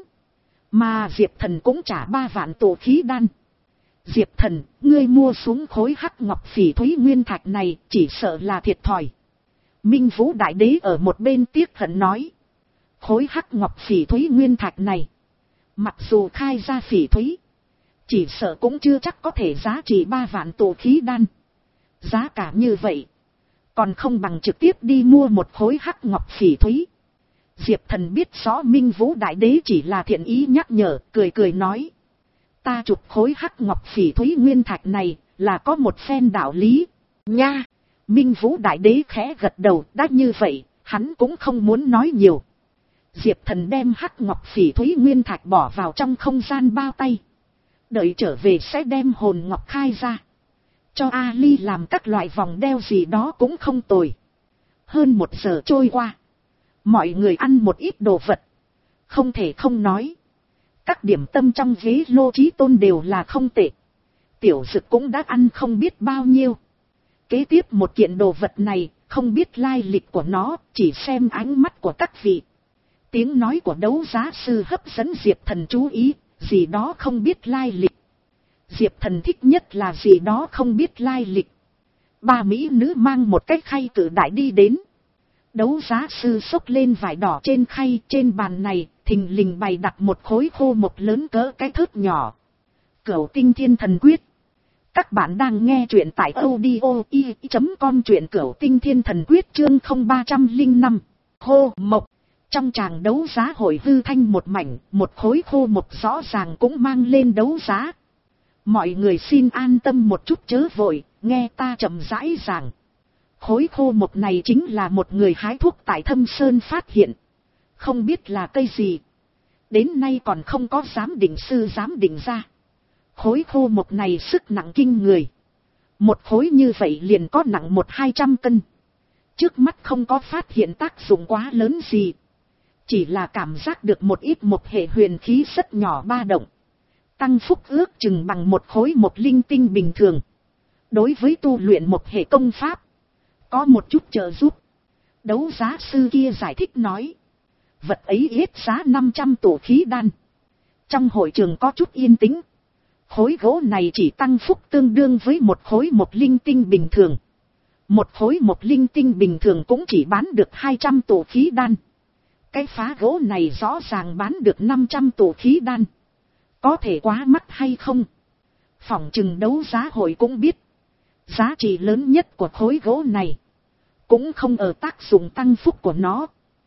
mà Diệp Thần cũng trả ba vạn tổ khí đan. Diệp Thần, ngươi mua xuống khối hắc ngọc phỉ thúy nguyên thạch này chỉ sợ là thiệt thòi. Minh Vũ Đại Đế ở một bên tiếc hận nói. Khối hắc ngọc phỉ thúy nguyên thạch này, mặc dù khai ra phỉ thúy, chỉ sợ cũng chưa chắc có thể giá trị ba vạn tổ khí đan. Giá cả như vậy, còn không bằng trực tiếp đi mua một khối hắc ngọc phỉ thúy. Diệp Thần biết rõ Minh Vũ Đại Đế chỉ là thiện ý nhắc nhở, cười cười nói. Ta chụp khối hắc ngọc phỉ thúy nguyên thạch này là có một phen đạo lý nha. Minh Vũ Đại Đế khẽ gật đầu, đã như vậy, hắn cũng không muốn nói nhiều. Diệp Thần đem hắc ngọc phỉ thúy nguyên thạch bỏ vào trong không gian bao tay. Đợi trở về sẽ đem hồn ngọc khai ra, cho Ali làm các loại vòng đeo gì đó cũng không tồi. Hơn một giờ trôi qua, mọi người ăn một ít đồ vật. Không thể không nói, các điểm tâm trong ghế lô trí tôn đều là không tệ. Tiểu Dực cũng đã ăn không biết bao nhiêu. Kế tiếp một kiện đồ vật này, không biết lai lịch của nó, chỉ xem ánh mắt của các vị. Tiếng nói của đấu giá sư hấp dẫn Diệp Thần chú ý, gì đó không biết lai lịch. Diệp Thần thích nhất là gì đó không biết lai lịch. Ba mỹ nữ mang một cái khay cự đại đi đến. Đấu giá sư xốc lên vải đỏ trên khay, trên bàn này, thình lình bày đặt một khối khô mộc lớn cỡ cái thớt nhỏ. Cửu Tinh Thiên Thần Quyết. Các bạn đang nghe truyện tại audio i chấm com, truyện Cửu Tinh Thiên Thần Quyết chương không ba không năm. Khô mộc. Trong tràng đấu giá hội hư thanh một mảnh, một khối khô mộc rõ ràng cũng mang lên đấu giá. Mọi người xin an tâm một chút chớ vội, nghe ta chậm rãi giảng. Khối khô mộc này chính là một người hái thuốc tại Thâm Sơn phát hiện. Không biết là cây gì, đến nay còn không có giám định sư giám định ra. Khối khô mộc này sức nặng kinh người. Một khối như vậy liền có nặng một hai trăm cân. Trước mắt không có phát hiện tác dụng quá lớn gì. Chỉ là cảm giác được một ít một hệ huyền khí rất nhỏ ba động. Tăng phúc ước chừng bằng một khối một linh tinh bình thường. Đối với tu luyện một hệ công pháp, có một chút trợ giúp. Đấu giá sư kia giải thích nói. Vật ấy hết giá năm trăm tổ khí đan. Trong hội trường có chút yên tĩnh. Khối gỗ này chỉ tăng phúc tương đương với một khối một linh tinh bình thường. Một khối một linh tinh bình thường cũng chỉ bán được hai trăm tổ khí đan. Cái phá gỗ này rõ ràng bán được năm trăm tổ khí đan. Có thể quá mắc hay không? Phỏng chừng đấu giá hội cũng biết. Giá trị lớn nhất của khối gỗ này cũng không ở tác dụng tăng phúc của nó,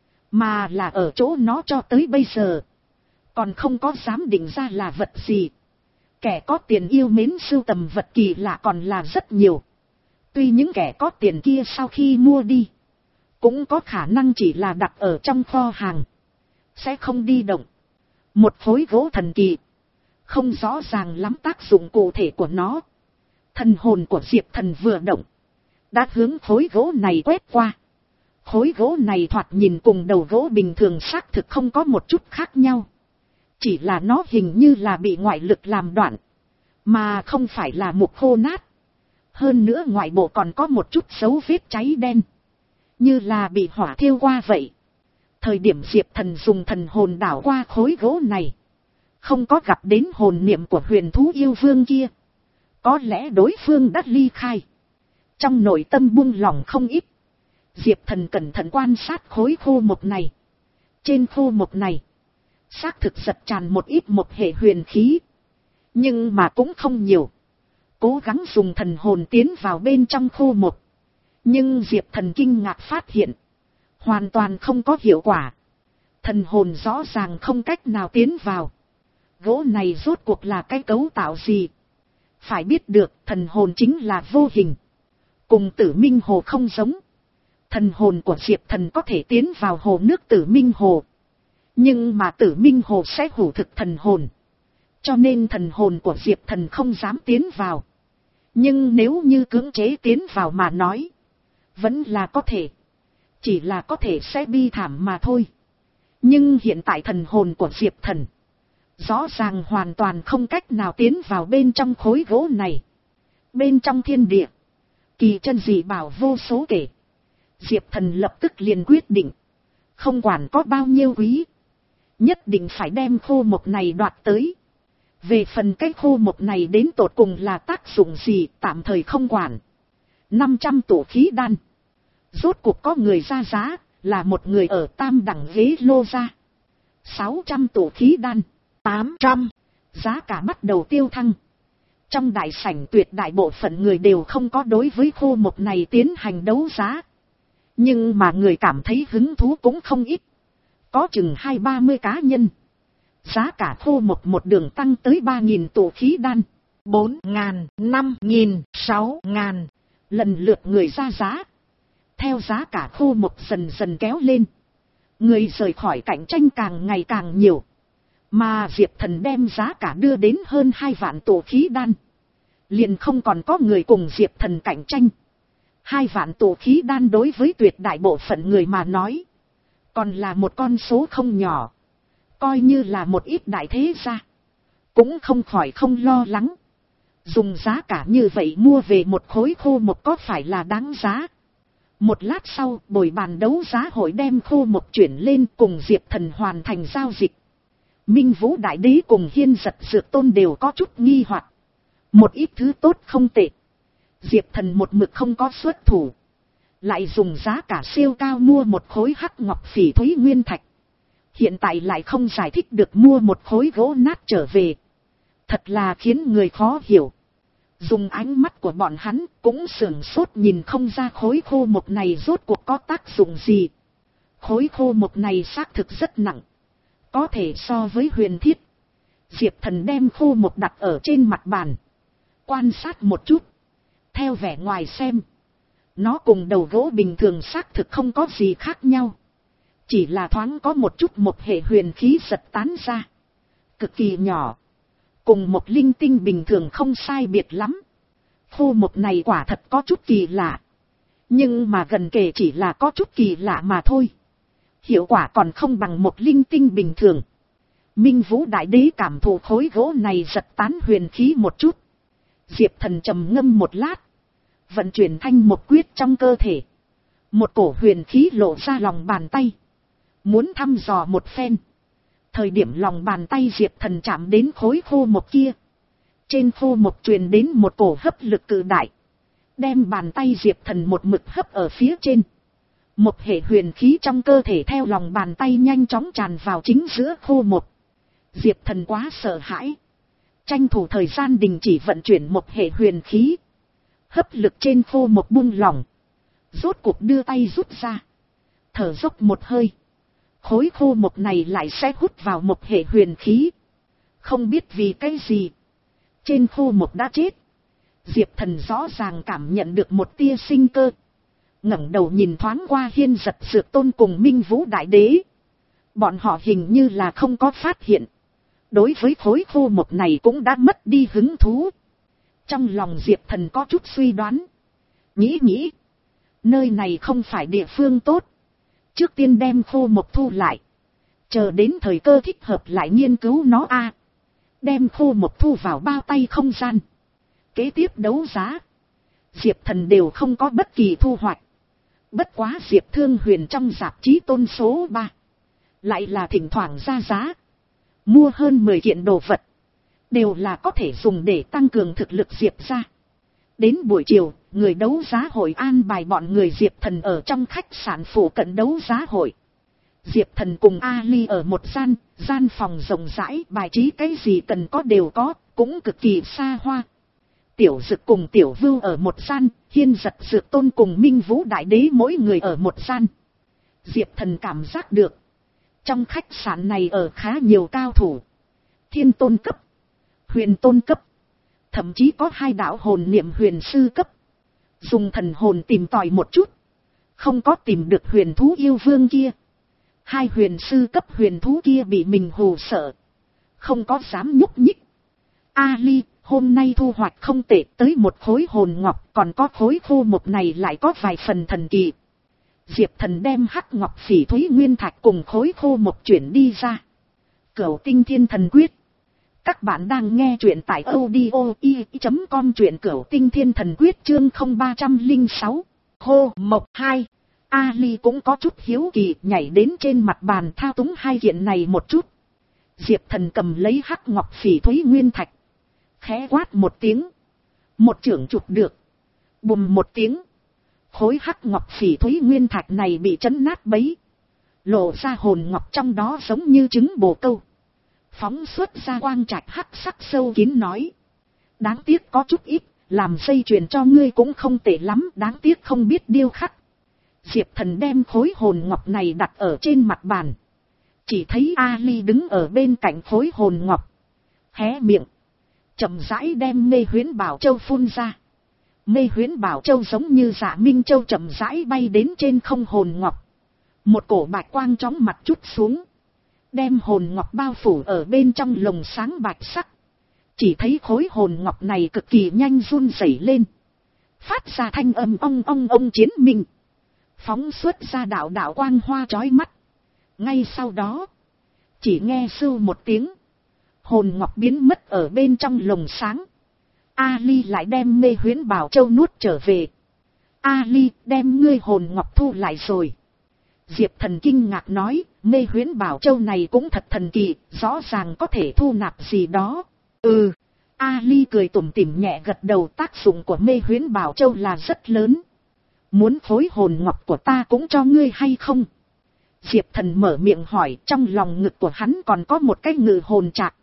mà là ở chỗ nó cho tới bây giờ còn không có dám định ra là vật gì. Kẻ có tiền yêu mến sưu tầm vật kỳ lạ còn là rất nhiều. Tuy những kẻ có tiền kia sau khi mua đi, cũng có khả năng chỉ là đặt ở trong kho hàng, sẽ không đi động. Một khối gỗ thần kỳ, không rõ ràng lắm tác dụng cụ thể của nó. Thần hồn của Diệp Thần vừa động, đã hướng khối gỗ này quét qua. Khối gỗ này thoạt nhìn cùng đầu gỗ bình thường xác thực không có một chút khác nhau. Chỉ là nó hình như là bị ngoại lực làm đoạn, mà không phải là mục khô nát. Hơn nữa ngoại bộ còn có một chút dấu vết cháy đen, như là bị hỏa thiêu qua vậy. Thời điểm Diệp Thần dùng thần hồn đảo qua khối gỗ này, không có gặp đến hồn niệm của huyền thú yêu vương kia. Có lẽ đối phương đã ly khai. Trong nội tâm buông lỏng không ít, Diệp Thần cẩn thận quan sát khối khô mộc này. Trên khô mộc này, xác thực giật tràn một ít một hệ huyền khí, nhưng mà cũng không nhiều. Cố gắng dùng thần hồn tiến vào bên trong khô mộc, nhưng Diệp Thần kinh ngạc phát hiện, hoàn toàn không có hiệu quả. Thần hồn rõ ràng không cách nào tiến vào. Gỗ này rốt cuộc là cái cấu tạo gì? Phải biết được thần hồn chính là vô hình, cùng Tử Minh Hồ không giống. Thần hồn của Diệp Thần có thể tiến vào hồ nước Tử Minh Hồ, nhưng mà Tử Minh Hồ sẽ hủ thực thần hồn, cho nên thần hồn của Diệp Thần không dám tiến vào. Nhưng nếu như cưỡng chế tiến vào mà nói, vẫn là có thể, chỉ là có thể sẽ bi thảm mà thôi. Nhưng hiện tại thần hồn của Diệp Thần rõ ràng hoàn toàn không cách nào tiến vào bên trong khối gỗ này. Bên trong thiên địa, kỳ chân dị bảo vô số kể. Diệp Thần lập tức liền quyết định, không quản có bao nhiêu quý, nhất định phải đem khô mộc này đoạt tới. Về phần cái khô mộc này đến tột cùng là tác dụng gì, tạm thời không quản. năm trăm tổ khí đan. Rốt cuộc có người ra giá, là một người ở tam đẳng ghế lô ra. sáu trăm tổ khí đan, tám trăm. Giá cả bắt đầu tiêu thăng. Trong đại sảnh tuyệt đại bộ phận người đều không có đối với khô mộc này tiến hành đấu giá. Nhưng mà người cảm thấy hứng thú cũng không ít. Có chừng hai ba mươi cá nhân. Giá cả khô mộc một đường tăng tới ba nghìn tổ khí đan, bốn ngàn, năm nghìn, sáu ngàn. Lần lượt người ra giá. Theo giá cả khô mộc dần dần kéo lên, người rời khỏi cạnh tranh càng ngày càng nhiều. Mà Diệp Thần đem giá cả đưa đến hơn hai vạn tổ khí đan, liền không còn có người cùng Diệp Thần cạnh tranh. Hai vạn tổ khí đan đối với tuyệt đại bộ phận người mà nói, còn là một con số không nhỏ. Coi như là một ít đại thế gia, cũng không khỏi không lo lắng. Dùng giá cả như vậy mua về một khối khô mộc có phải là đáng giá? Một lát sau, buổi bàn đấu giá hội đem khô mộc chuyển lên cùng Diệp Thần hoàn thành giao dịch. Minh Vũ Đại Đế cùng Hiên Giật Dược Tôn đều có chút nghi hoặc. Một ít thứ tốt không tệ, Diệp Thần một mực không có xuất thủ, lại dùng giá cả siêu cao mua một khối hắc ngọc phỉ thúy nguyên thạch. Hiện tại lại không giải thích được mua một khối gỗ nát trở về. Thật là khiến người khó hiểu. Dùng ánh mắt của bọn hắn cũng sửng sốt nhìn không ra khối khô mộc này rốt cuộc có tác dụng gì. Khối khô mộc này xác thực rất nặng, có thể so với huyền thiết. Diệp Thần đem khô mộc đặt ở trên mặt bàn, quan sát một chút. Theo vẻ ngoài xem, nó cùng đầu gỗ bình thường xác thực không có gì khác nhau. Chỉ là thoáng có một chút một hệ huyền khí giật tán ra, cực kỳ nhỏ, cùng một linh tinh bình thường không sai biệt lắm. Khô mộc này quả thật có chút kỳ lạ, nhưng mà gần kề chỉ là có chút kỳ lạ mà thôi. Hiệu quả còn không bằng một linh tinh bình thường. Minh Vũ Đại Đế cảm thụ khối gỗ này giật tán huyền khí một chút. Diệp Thần trầm ngâm một lát, vận chuyển thanh một quyết trong cơ thể. Một cổ huyền khí lộ ra lòng bàn tay, muốn thăm dò một phen. Thời điểm lòng bàn tay Diệp Thần chạm đến khối khô mộc kia, trên khô mộc truyền đến một cổ hấp lực cự đại, đem bàn tay Diệp Thần một mực hấp ở phía trên. Một hệ huyền khí trong cơ thể theo lòng bàn tay nhanh chóng tràn vào chính giữa khô mộc. Diệp Thần quá sợ hãi, tranh thủ thời gian đình chỉ vận chuyển một hệ huyền khí. Hấp lực trên khô mộc buông lỏng, rốt cuộc đưa tay rút ra, thở dốc một hơi. Khối khô mộc này lại sẽ hút vào một hệ huyền khí. Không biết vì cái gì, trên khô mộc đã chết. Diệp Thần rõ ràng cảm nhận được một tia sinh cơ, ngẩng đầu nhìn thoáng qua Hiên Giật Dược Tôn cùng Minh Vũ Đại Đế. Bọn họ hình như là không có phát hiện, đối với khối khô mộc này cũng đã mất đi hứng thú. Trong lòng Diệp Thần có chút suy đoán, nghĩ nghĩ, nơi này không phải địa phương tốt. Trước tiên đem khô mộc thu lại, chờ đến thời cơ thích hợp lại nghiên cứu nó a. đem khô một thu vào bao tay không gian. Kế tiếp đấu giá, Diệp Thần đều không có bất kỳ thu hoạch. Bất quá Diệp Thương Huyền trong rạp chí tôn số ba, lại là thỉnh thoảng ra giá. Mua hơn mười kiện đồ vật, đều là có thể dùng để tăng cường thực lực Diệp ra. Đến buổi chiều, người đấu giá hội an bài bọn người Diệp Thần ở trong khách sạn phụ cận đấu giá hội. Diệp Thần cùng Ali ở một gian, gian phòng rộng rãi, bài trí cái gì cần có đều có, cũng cực kỳ xa hoa. Tiểu Dực cùng Tiểu Vưu ở một gian, Hiên Giật Dược Tôn cùng Minh Vũ Đại Đế mỗi người ở một gian. Diệp Thần cảm giác được, trong khách sạn này ở khá nhiều cao thủ. Thiên tôn cấp, huyền tôn cấp, thậm chí có hai đạo hồn niệm huyền sư cấp. Dùng thần hồn tìm tòi một chút, không có tìm được huyền thú yêu vương kia. Hai huyền sư cấp huyền thú kia bị mình hù sợ, không có dám nhúc nhích. Ali, hôm nay thu hoạch không tệ, tới một khối hồn ngọc, còn có khối khô một này lại có vài phần thần kỳ. Diệp Thần đem hắc ngọc phỉ thúy nguyên thạch cùng khối khô một chuyển đi ra. Cửu tinh thiên thần quyết. Các bạn đang nghe truyện tại audio i chấm com, truyện Cửu tinh thiên thần quyết chương không ba không sáu. Khô mộc hai. Ali cũng có chút hiếu kỳ, nhảy đến trên mặt bàn thao túng hai kiện này một chút. Diệp Thần cầm lấy hắc ngọc phỉ thúy nguyên thạch, khẽ quát một tiếng, một chưởng chụp được. Bùm một tiếng, khối hắc ngọc phỉ thúy nguyên thạch này bị chấn nát bấy, lộ ra hồn ngọc trong đó giống như trứng bồ câu, phóng xuất ra quang trạch hắc sắc sâu kín nói: đáng tiếc có chút ít, làm dây chuyền cho ngươi cũng không tệ lắm, đáng tiếc không biết điêu khắc. Diệp Thần đem khối hồn ngọc này đặt ở trên mặt bàn, chỉ thấy Ali đứng ở bên cạnh khối hồn ngọc, hé miệng, chậm rãi đem mê huyễn bảo châu phun ra. Mê huyễn bảo châu giống như Dạ Minh Châu chậm rãi bay đến trên không hồn ngọc. Một cổ bạch quang chóng mặt chút xuống, đem hồn ngọc bao phủ ở bên trong lồng sáng bạch sắc. Chỉ thấy khối hồn ngọc này cực kỳ nhanh run rẩy lên, phát ra thanh âm ong ong ong chiến minh, phóng xuất ra đạo đạo quang hoa chói mắt. Ngay sau đó, chỉ nghe sưu một tiếng, hồn ngọc biến mất ở bên trong lồng sáng. Ali lại đem mê huyễn bảo châu nuốt trở về. Ali, đem ngươi hồn ngọc thu lại rồi. Diệp Thần kinh ngạc nói, mê huyễn bảo châu này cũng thật thần kỳ, rõ ràng có thể thu nạp gì đó. Ừ. Ali cười tủm tỉm nhẹ gật đầu, tác dụng của mê huyễn bảo châu là rất lớn. Muốn phối hồn ngọc của ta cũng cho ngươi hay không? Diệp Thần mở miệng hỏi, trong lòng ngực của hắn còn có một cái ngự hồn trạc.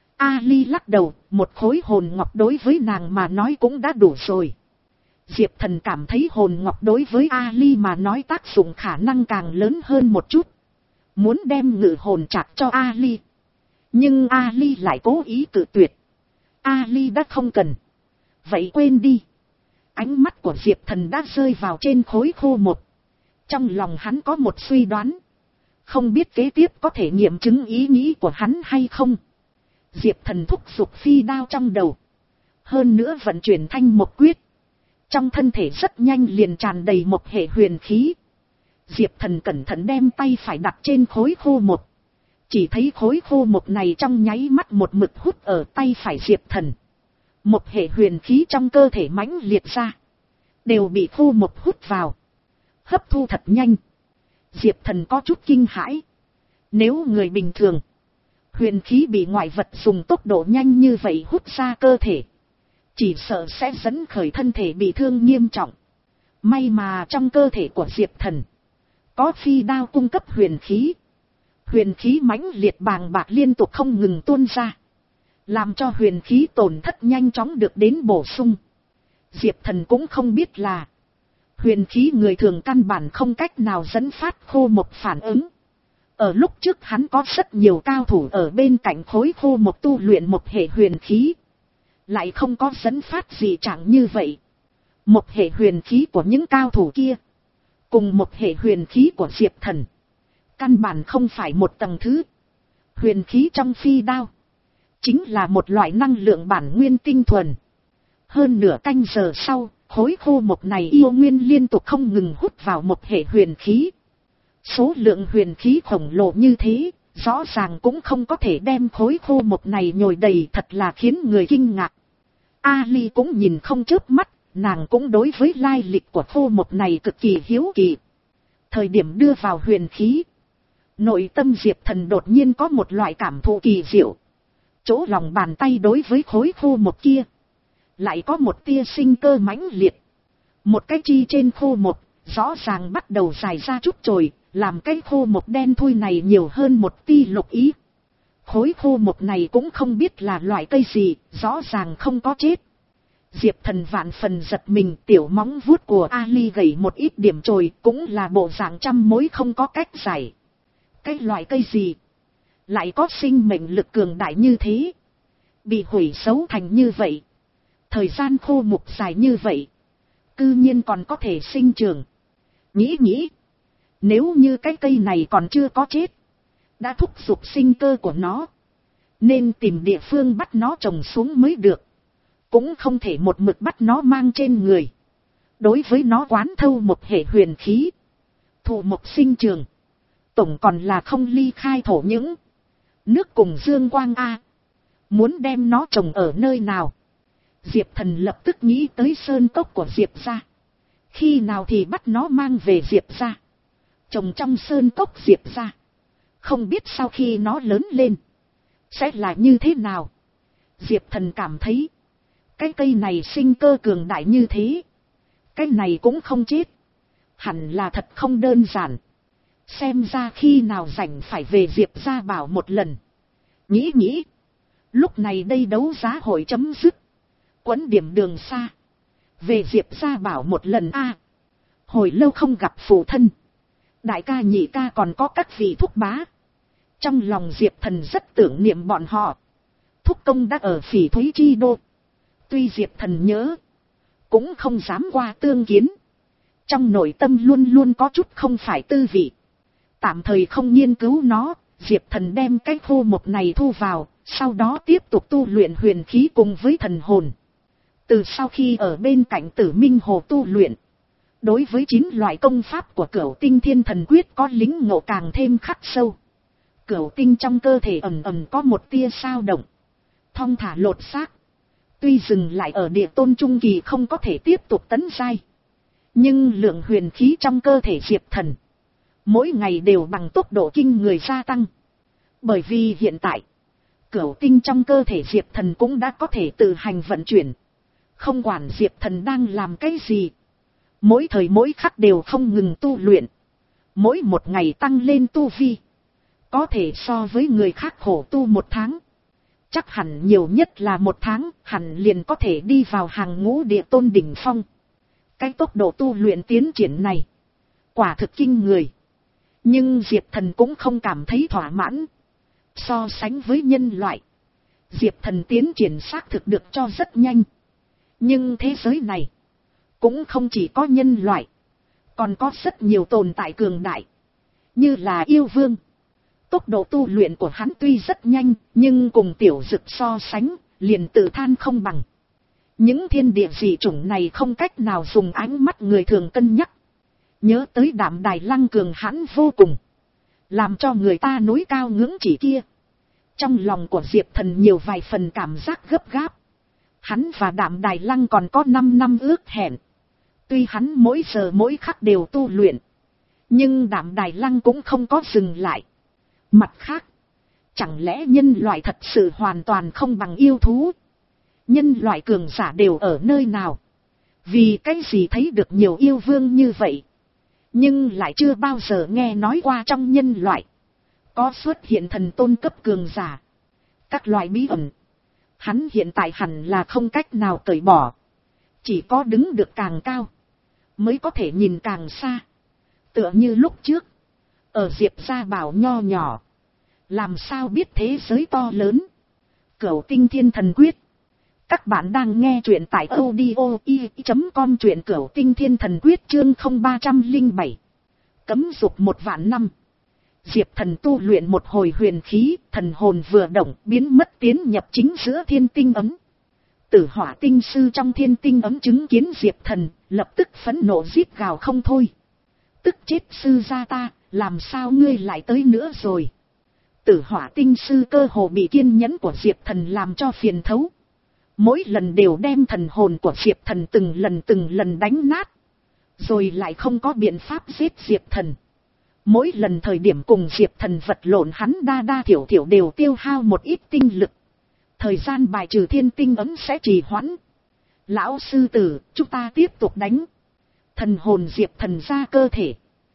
Ali lắc đầu, một khối hồn ngọc đối với nàng mà nói cũng đã đủ rồi. Diệp Thần cảm thấy hồn ngọc đối với Ali mà nói tác dụng khả năng càng lớn hơn một chút. Muốn đem ngự hồn trạc cho Ali. Nhưng Ali lại cố ý cự tuyệt. Ali đã không cần. Vậy quên đi. Ánh mắt của Diệp Thần đã rơi vào trên khối khô một. Trong lòng hắn có một suy đoán. Không biết kế tiếp có thể nghiệm chứng ý nghĩ của hắn hay không. Diệp Thần thúc giục phi đao trong đầu. Hơn nữa vận chuyển thanh một quyết. Trong thân thể rất nhanh liền tràn đầy một hệ huyền khí. Diệp Thần cẩn thận đem tay phải đặt trên khối khô một. Chỉ thấy khối khô một này trong nháy mắt một mực hút ở tay phải Diệp Thần. Một hệ huyền khí trong cơ thể mãnh liệt ra, đều bị khô một hút vào. Hấp thu thật nhanh. Diệp Thần có chút kinh hãi. Nếu người bình thường, huyền khí bị ngoại vật dùng tốc độ nhanh như vậy hút ra cơ thể, chỉ sợ sẽ dẫn khởi thân thể bị thương nghiêm trọng. May mà trong cơ thể của Diệp Thần có phi đao cung cấp huyền khí. Huyền khí mãnh liệt bàng bạc liên tục không ngừng tuôn ra, làm cho huyền khí tổn thất nhanh chóng được đến bổ sung. Diệp Thần cũng không biết là huyền khí người thường căn bản không cách nào dẫn phát khô một phản ứng. Ở lúc trước hắn có rất nhiều cao thủ ở bên cạnh khối khô một tu luyện một hệ huyền khí, lại không có dẫn phát gì chẳng như vậy. Một hệ huyền khí của những cao thủ kia cùng một hệ huyền khí của Diệp Thần căn bản không phải một tầng thứ. Huyền khí trong phi đao chính là một loại năng lượng bản nguyên tinh thuần. Hơn nửa canh giờ sau, khối khô một này yêu nguyên liên tục không ngừng hút vào một hệ huyền khí. Số lượng huyền khí khổng lồ như thế, rõ ràng cũng không có thể đem khối khô mộc này nhồi đầy, thật là khiến người kinh ngạc. Ali cũng nhìn không chớp mắt, nàng cũng đối với lai lịch của khô mộc này cực kỳ hiếu kỳ. Thời điểm đưa vào huyền khí, nội tâm Diệp Thần đột nhiên có một loại cảm thụ kỳ diệu. Chỗ lòng bàn tay đối với khối khô mộc kia, lại có một tia sinh cơ mãnh liệt. Một cái chi trên khô mộc, rõ ràng bắt đầu dài ra chút chồi, làm cái khô mộc đen thui này nhiều hơn một tia lục ý. Khối khô mộc này cũng không biết là loại cây gì, rõ ràng không có chết. Diệp Thần vạn phần giật mình, tiểu móng vuốt của Ali gầy một ít điểm chồi, cũng là bộ dạng trăm mối không có cách giải. Cái loại cây gì lại có sinh mệnh lực cường đại như thế, bị hủy xấu thành như vậy, thời gian khô mục dài như vậy, cư nhiên còn có thể sinh trưởng. Nghĩ nghĩ, nếu như cái cây này còn chưa có chết, đã thúc giục sinh cơ của nó, nên tìm địa phương bắt nó trồng xuống mới được, cũng không thể một mực bắt nó mang trên người. Đối với nó quán thâu một hệ huyền khí, thụ mộc sinh trường, tổng còn là không ly khai thổ những nước cùng dương quang a. Muốn đem nó trồng ở nơi nào? Diệp Thần lập tức nghĩ tới sơn cốc của Diệp gia. Khi nào thì bắt nó mang về Diệp gia, trồng trong sơn cốc Diệp gia. Không biết sau khi nó lớn lên sẽ là như thế nào. Diệp Thần cảm thấy cái cây này sinh cơ cường đại như thế, cái này cũng không chết, hẳn là thật không đơn giản. Xem ra khi nào rảnh phải về Diệp gia bảo một lần. Nghĩ nghĩ, lúc này đây đấu giá hội chấm dứt, quấn điểm đường xa, về Diệp gia bảo một lần a. Hồi lâu không gặp phụ thân, đại ca nhị ca còn có các vị thúc bá. Trong lòng Diệp Thần rất tưởng niệm bọn họ. Thúc công đã ở Phỉ Thúy Chi Đô, tuy Diệp Thần nhớ, cũng không dám qua tương kiến. Trong nội tâm luôn luôn có chút không phải tư vị. Tạm thời không nghiên cứu nó, Diệp Thần đem cái khô mộc này thu vào, sau đó tiếp tục tu luyện huyền khí cùng với thần hồn. Từ sau khi ở bên cạnh Tử Minh Hồ tu luyện, đối với chín loại công pháp của Cửu Tinh Thiên Thần Quyết có lính ngộ càng thêm khắc sâu. Cửu tinh trong cơ thể ầm ầm có một tia sao động, thong thả lột xác. Tuy dừng lại ở địa tôn trung kỳ không có thể tiếp tục tấn giai, nhưng lượng huyền khí trong cơ thể Diệp Thần mỗi ngày đều bằng tốc độ kinh người gia tăng. Bởi vì hiện tại, cửu tinh trong cơ thể Diệp Thần cũng đã có thể tự hành vận chuyển. Không quản Diệp Thần đang làm cái gì, mỗi thời mỗi khắc đều không ngừng tu luyện. Mỗi một ngày tăng lên tu vi, có thể so với người khác khổ tu một tháng. Chắc hẳn nhiều nhất là một tháng, hẳn liền có thể đi vào hàng ngũ địa tôn đỉnh phong. Cái tốc độ tu luyện tiến triển này, quả thực kinh người. Nhưng Diệp Thần cũng không cảm thấy thỏa mãn. So sánh với nhân loại, Diệp Thần tiến triển xác thực được cho rất nhanh. Nhưng thế giới này, cũng không chỉ có nhân loại, còn có rất nhiều tồn tại cường đại, như là yêu vương. Tốc độ tu luyện của hắn tuy rất nhanh, nhưng cùng tiểu dực so sánh, liền tự than không bằng. Những thiên địa dị chủng này không cách nào dùng ánh mắt người thường cân nhắc. Nhớ tới Đạm Đài Lăng cường hãn vô cùng, làm cho người ta núi cao ngưỡng chỉ kia. Trong lòng của Diệp Thần nhiều vài phần cảm giác gấp gáp. Hắn và Đạm Đài Lăng còn có năm năm ước hẹn. Tuy hắn mỗi giờ mỗi khắc đều tu luyện, nhưng Đạm Đài Lăng cũng không có dừng lại. Mặt khác, chẳng lẽ nhân loại thật sự hoàn toàn không bằng yêu thú? Nhân loại cường giả đều ở nơi nào? Vì cái gì thấy được nhiều yêu vương như vậy, nhưng lại chưa bao giờ nghe nói qua trong nhân loại có xuất hiện thần tôn cấp cường giả? Các loại bí ẩn, hắn hiện tại hẳn là không cách nào cởi bỏ. Chỉ có đứng được càng cao, mới có thể nhìn càng xa. Tựa như lúc trước, ở Diệp gia bảo nho nhỏ, làm sao biết thế giới to lớn. Cửu Tinh Thiên Thần Quyết. Các bạn đang nghe truyện tại audio i chấm com, truyện Cửu Tinh Thiên Thần Quyết chương không ba không bảy. Cấm dục một vạn năm. Diệp Thần tu luyện một hồi huyền khí, thần hồn vừa động biến mất tiến nhập chính giữa thiên tinh ấm. Tử Hỏa tinh sư trong thiên tinh ấm chứng kiến Diệp Thần, lập tức phẫn nộ rít gào không thôi. Tức chết sư gia ta, làm sao ngươi lại tới nữa rồi? Tử hỏa tinh sư cơ hồ bị kiên nhẫn của Diệp Thần làm cho phiền thấu. Mỗi lần đều đem thần hồn của Diệp Thần từng lần từng lần đánh nát. Rồi lại không có biện pháp giết Diệp Thần. Mỗi lần thời điểm cùng Diệp Thần vật lộn hắn đa đa thiểu thiểu đều tiêu hao một ít tinh lực. Thời gian bài trừ thiên tinh ấm sẽ trì hoãn. Lão sư tử, chúng ta tiếp tục đánh. Thần hồn Diệp Thần ra cơ thể.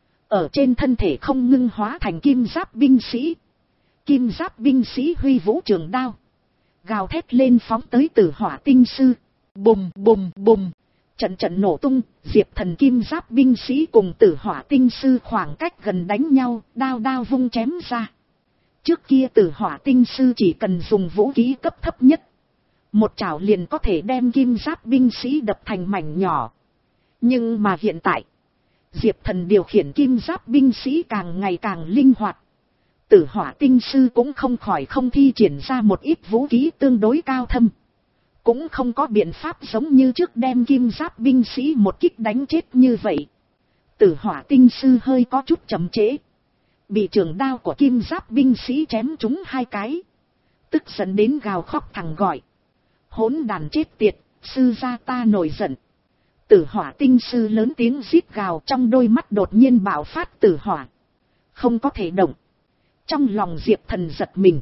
Ở trên thân thể không ngưng hóa thành kim giáp binh sĩ. Kim giáp binh sĩ huy vũ trường đao. Gào thét lên phóng tới Tử hỏa tinh sư. Bùm bùm bùm. Trận trận nổ tung, Diệp Thần kim giáp binh sĩ cùng Tử hỏa tinh sư khoảng cách gần đánh nhau, đao đao vung chém ra. Trước kia Tử hỏa tinh sư chỉ cần dùng vũ khí cấp thấp nhất. Một chảo liền có thể đem kim giáp binh sĩ đập thành mảnh nhỏ. Nhưng mà hiện tại, Diệp Thần điều khiển kim giáp binh sĩ càng ngày càng linh hoạt. Tử hỏa tinh sư cũng không khỏi không thi triển ra một ít vũ khí tương đối cao thâm. Cũng không có biện pháp giống như trước đem kim giáp binh sĩ một kích đánh chết như vậy. Tử hỏa tinh sư hơi có chút chậm trễ. Bị trường đao của kim giáp binh sĩ chém trúng hai cái. Tức giận đến gào khóc thẳng gọi. Hỗn đàn chết tiệt, sư gia ta nổi giận. Tử hỏa tinh sư lớn tiếng rít gào, trong đôi mắt đột nhiên bạo phát tử hỏa. Không có thể động. Trong lòng Diệp Thần giật mình.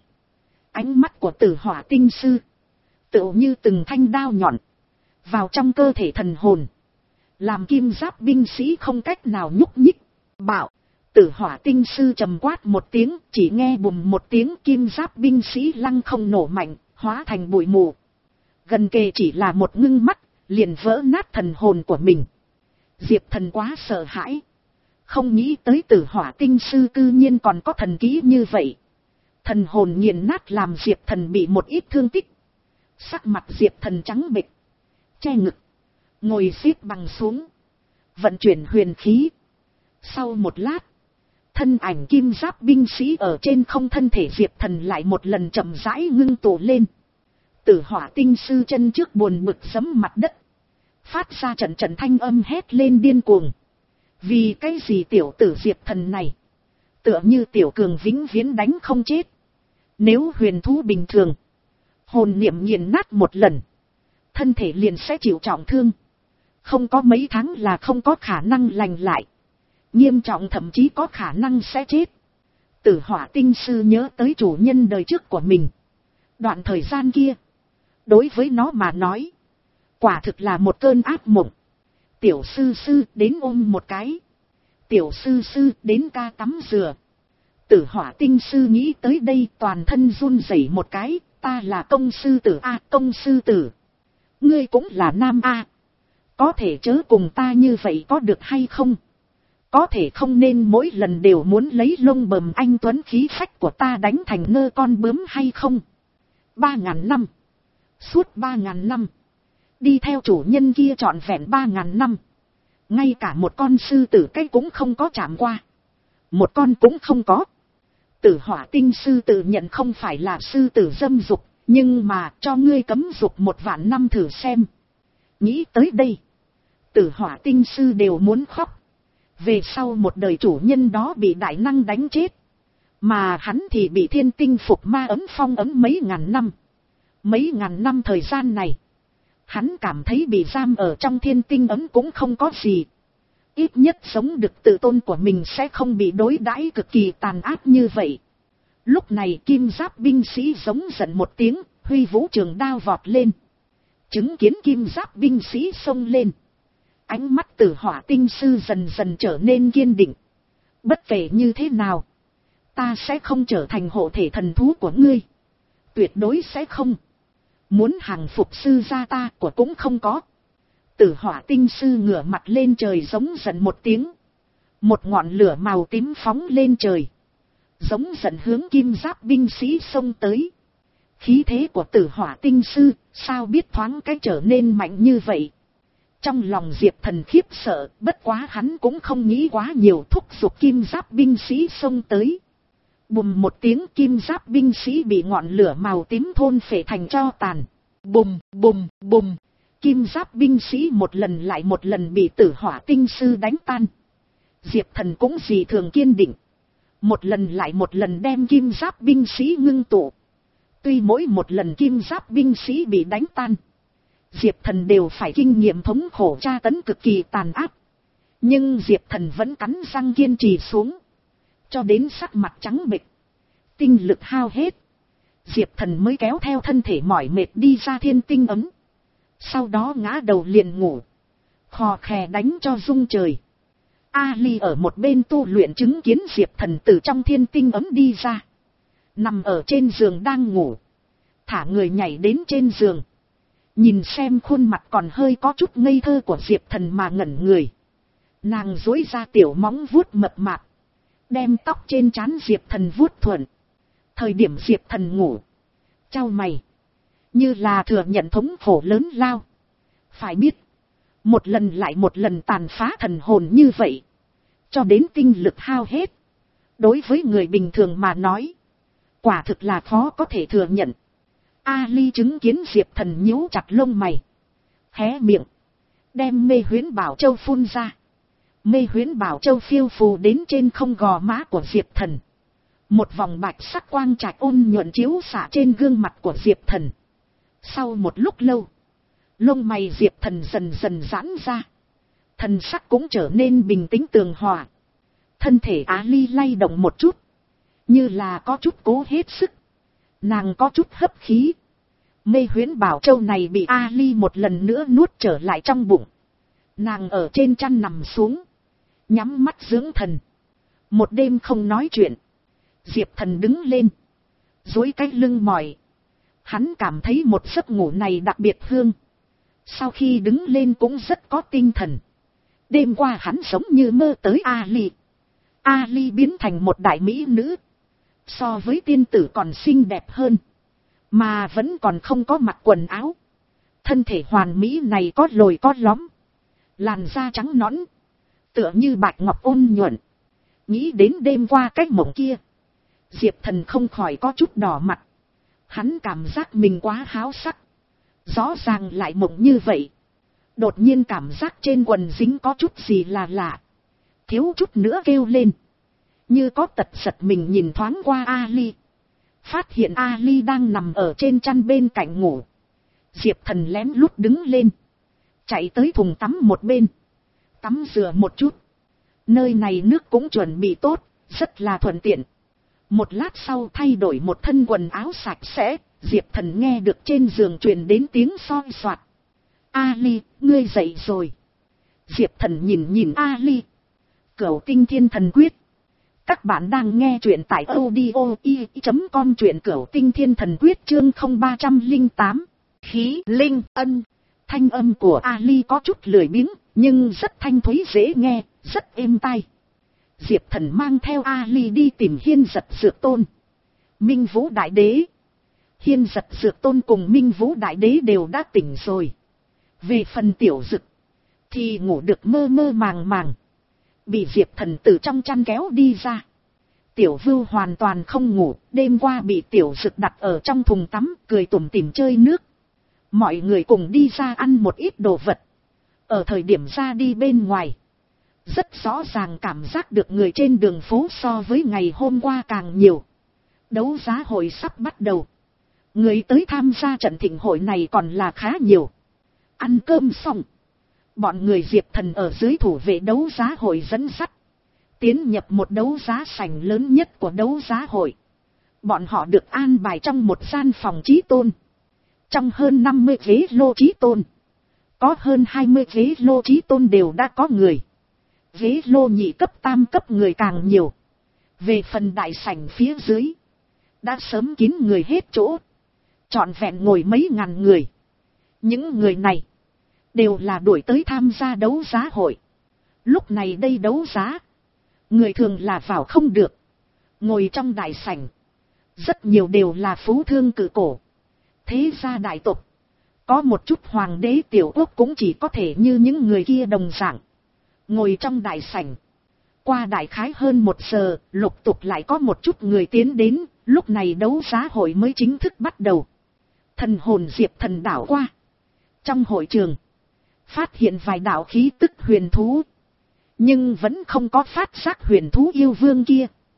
Ánh mắt của tử hỏa tinh sư tựu như từng thanh đao nhọn vào trong cơ thể thần hồn, làm kim giáp binh sĩ không cách nào nhúc nhích. Bạo. Tử hỏa tinh sư trầm quát một tiếng, chỉ nghe bùm một tiếng, kim giáp binh sĩ lăng không nổ mạnh, hóa thành bụi mù. Gần kề chỉ là một ngưng mắt, liền vỡ nát thần hồn của mình. Diệp Thần quá sợ hãi. Không nghĩ tới Tử hỏa tinh sư cư nhiên còn có thần kỹ như vậy. Thần hồn nghiền nát làm Diệp Thần bị một ít thương tích. Sắc mặt Diệp Thần trắng bệch, che ngực, ngồi xếp bằng xuống, vận chuyển huyền khí. Sau một lát, thân ảnh kim giáp binh sĩ ở trên không thân thể Diệp Thần lại một lần chậm rãi ngưng tụ lên. Tử hỏa tinh sư chân trước buồn bực giẫm mặt đất, phát ra trận trận thanh âm hét lên điên cuồng. Vì cái gì tiểu tử Diệp Thần này tựa như tiểu cường vĩnh viễn đánh không chết. Nếu huyền thú bình thường, hồn niệm nghiền nát một lần, thân thể liền sẽ chịu trọng thương. Không có mấy tháng là không có khả năng lành lại. Nghiêm trọng thậm chí có khả năng sẽ chết. Tử hỏa tinh sư nhớ tới chủ nhân đời trước của mình. Đoạn thời gian kia, đối với nó mà nói, quả thực là một cơn ác mộng. Tiểu sư sư đến ôm một cái. Tiểu sư sư đến ca tắm rửa. Tử hỏa tinh sư nghĩ tới đây toàn thân run rẩy một cái. Ta là công sư tử A, công sư tử. Ngươi cũng là nam A. Có thể chớ cùng ta như vậy có được hay không? Có thể không nên mỗi lần đều muốn lấy lông bầm anh tuấn khí phách của ta đánh thành ngơ con bướm hay không? Ba ngàn năm. Suốt ba ngàn năm. Đi theo chủ nhân kia trọn vẹn ba ngàn năm. Ngay cả một con sư tử cái cũng không có chạm qua. Một con cũng không có. Tử hỏa tinh sư tự nhận không phải là sư tử dâm dục, nhưng mà cho ngươi cấm dục một vạn năm thử xem. Nghĩ tới đây, tử hỏa tinh sư đều muốn khóc. Về sau một đời chủ nhân đó bị đại năng đánh chết, mà hắn thì bị thiên tinh phục ma ấm phong ấm mấy ngàn năm. Mấy ngàn năm thời gian này, hắn cảm thấy bị giam ở trong thiên tinh ấm cũng không có gì. Ít nhất sống được tự tôn của mình sẽ không bị đối đãi cực kỳ tàn ác như vậy. Lúc này kim giáp binh sĩ giống giận một tiếng, huy vũ trường đao vọt lên. Chứng kiến kim giáp binh sĩ xông lên, ánh mắt tử hỏa tinh sư dần dần trở nên kiên định. Bất kể như thế nào, ta sẽ không trở thành hộ thể thần thú của ngươi. Tuyệt đối sẽ không. Muốn hàng phục sư gia ta của cũng không có. Tử hỏa tinh sư ngửa mặt lên trời giống giận một tiếng. Một ngọn lửa màu tím phóng lên trời, giống giận hướng kim giáp binh sĩ xông tới. Khí thế của tử hỏa tinh sư sao biết thoáng cái trở nên mạnh như vậy. Trong lòng Diệp Thần khiếp sợ, bất quá hắn cũng không nghĩ quá nhiều, thúc giục kim giáp binh sĩ xông tới. Bùm một tiếng, kim giáp binh sĩ bị ngọn lửa màu tím thôn phệ thành tro tàn. Bùm bùm bùm, kim giáp binh sĩ một lần lại một lần bị tử hỏa tinh sư đánh tan. Diệp Thần cũng dị thường kiên định. một lần lại một lần đem kim giáp binh sĩ ngưng tụ. Tuy mỗi một lần kim giáp binh sĩ bị đánh tan, Diệp Thần đều phải kinh nghiệm thống khổ tra tấn cực kỳ tàn áp. Nhưng Diệp Thần vẫn cắn răng kiên trì xuống. Cho đến sắc mặt trắng bệch, tinh lực hao hết, Diệp Thần mới kéo theo thân thể mỏi mệt đi ra thiên tinh ấm. Sau đó ngã đầu liền ngủ, khò khè đánh cho rung trời. Ali ở một bên tu luyện chứng kiến Diệp Thần từ trong thiên tinh ấm đi ra. Nằm ở trên giường đang ngủ, thả người nhảy đến trên giường. Nhìn xem khuôn mặt còn hơi có chút ngây thơ của Diệp Thần mà ngẩn người. Nàng duỗi ra tiểu móng vuốt mập mạp, đem tóc trên trán Diệp Thần vuốt thuận. Thời điểm Diệp Thần ngủ, chau mày, như là thừa nhận thống khổ lớn lao. Phải biết, một lần lại một lần tàn phá thần hồn như vậy, cho đến tinh lực hao hết, đối với người bình thường mà nói, quả thực là khó có thể thừa nhận. Ali chứng kiến Diệp Thần nhíu chặt lông mày, hé miệng, đem mê huyễn bảo châu phun ra. Mê huyễn bảo châu phiêu phù đến trên không gò má của Diệp Thần. Một vòng bạch sắc quang trạch ôn nhuận chiếu xạ trên gương mặt của Diệp Thần. Sau một lúc lâu, lông mày Diệp Thần dần dần giãn ra, thần sắc cũng trở nên bình tĩnh tường hòa. Thân thể Ali lay động một chút, như là có chút cố hết sức. Nàng có chút hấp khí. Mê huyễn bảo châu này bị Ali một lần nữa nuốt trở lại trong bụng. Nàng ở trên chăn nằm xuống, nhắm mắt dưỡng thần. Một đêm không nói chuyện, Diệp Thần đứng lên, duỗi cái lưng mỏi. Hắn cảm thấy một giấc ngủ này đặc biệt hương. Sau khi đứng lên cũng rất có tinh thần. Đêm qua hắn giống như mơ tới Ali. Ali biến thành một đại mỹ nữ, so với tiên tử còn xinh đẹp hơn, mà vẫn còn không có mặc quần áo. Thân thể hoàn mỹ này có lồi có lõm, làn da trắng nõn, tựa như bạch ngọc ôn nhuận. Nghĩ đến đêm qua cái mộng kia, Diệp Thần không khỏi có chút đỏ mặt. Hắn cảm giác mình quá háo sắc, rõ ràng lại mộng như vậy. Đột nhiên cảm giác trên quần dính có chút gì là lạ, thiếu chút nữa kêu lên. Như có tật giật mình nhìn thoáng qua Ali, phát hiện Ali đang nằm ở trên chăn bên cạnh ngủ. Diệp Thần lén lút đứng lên, chạy tới thùng tắm một bên, tắm rửa một chút. Nơi này nước cũng chuẩn bị tốt, rất là thuận tiện. Một lát sau thay đổi một thân quần áo sạch sẽ, Diệp Thần nghe được trên giường truyền đến tiếng soi soạt. Ali, ngươi dậy rồi. Diệp Thần nhìn nhìn Ali. Cửu Tinh Thiên Thần Quyết. Các bạn đang nghe truyện tại audio i chấm com, truyện Cửu Tinh Thiên Thần Quyết chương không ba không tám. Khí linh ân. Thanh âm của Ali có chút lười biếng, nhưng rất thanh thúy dễ nghe, rất êm tai. Diệp Thần mang theo Ali đi tìm Hiên Giật Dược Tôn, Minh Vũ Đại Đế. Hiên Giật Dược Tôn cùng Minh Vũ Đại Đế đều đã tỉnh rồi. Về phần Tiểu Dực thì ngủ được mơ mơ màng màng, bị Diệp Thần từ trong chăn kéo đi ra. Tiểu Vưu hoàn toàn không ngủ, đêm qua bị Tiểu Dực đặt ở trong thùng tắm, cười tủm tỉm chơi nước. Mọi người cùng đi ra ăn một ít đồ vật. Ở thời điểm ra đi bên ngoài, rất rõ ràng cảm giác được người trên đường phố so với ngày hôm qua càng nhiều. Đấu giá hội sắp bắt đầu, người tới tham gia trận thịnh hội này còn là khá nhiều. Ăn cơm xong, bọn người Diệp Thần ở dưới thủ vệ đấu giá hội dẫn dắt, tiến nhập một đấu giá sảnh lớn nhất của đấu giá hội. Bọn họ được an bài trong một gian phòng chí tôn. Trong hơn năm mươi ghế lô chí tôn, có hơn hai mươi ghế lô chí tôn đều đã có người. Ghế lô nhị cấp tam cấp người càng nhiều. Về phần đại sảnh phía dưới, đã sớm kín người hết chỗ, trọn vẹn ngồi mấy ngàn người. Những người này đều là đuổi tới tham gia đấu giá hội. Lúc này đây đấu giá, người thường là vào không được. Ngồi trong đại sảnh, rất nhiều đều là phú thương cự cổ, thế gia đại tộc. Có một chút hoàng đế tiểu quốc cũng chỉ có thể như những người kia đồng dạng ngồi trong đại sảnh. Qua đại khái hơn một giờ, lục tục lại có một chút người tiến đến, lúc này đấu giá hội mới chính thức bắt đầu. Thần hồn Diệp Thần đảo qua. Trong hội trường, phát hiện vài đạo khí tức huyền thú, nhưng vẫn không có phát giác huyền thú yêu vương kia.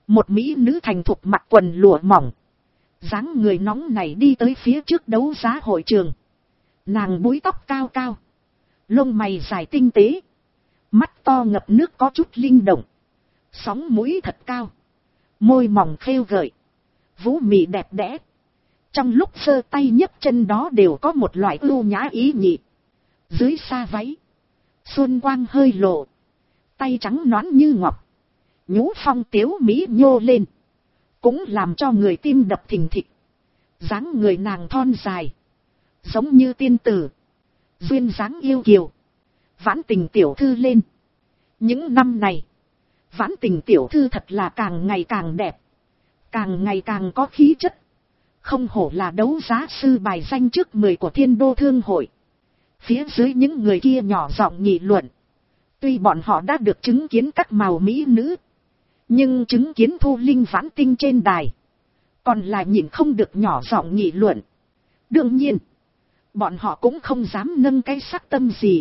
Một mỹ nữ thành thục mặc quần lụa mỏng, dáng người nóng này đi tới phía trước đấu giá hội trường. Nàng búi tóc cao cao, lông mày dài tinh tế, mắt to ngập nước có chút linh động, sóng mũi thật cao, môi mỏng khêu gợi, vũ mị đẹp đẽ. Trong lúc giơ tay nhấc chân đó đều có một loại ưu nhã ý nhị. Dưới xa váy, xuân quang hơi lộ, tay trắng nõn như ngọc, nhũ phong tiếu mỹ nhô lên, cũng làm cho người tim đập thình thịch. Dáng người nàng thon dài, giống như tiên tử, duyên dáng yêu kiều. Vãn Tình tiểu thư lên. Những năm này, Vãn Tình tiểu thư thật là càng ngày càng đẹp, càng ngày càng có khí chất. Không hổ là đấu giá sư bài danh trước mười của Thiên Đô Thương hội. Phía dưới những người kia nhỏ giọng nghị luận. Tuy bọn họ đã được chứng kiến các màu mỹ nữ, nhưng chứng kiến Thu Linh Vãn Tinh trên đài, còn là nhịn không được nhỏ giọng nghị luận. Đương nhiên, bọn họ cũng không dám nâng cái sắc tâm gì.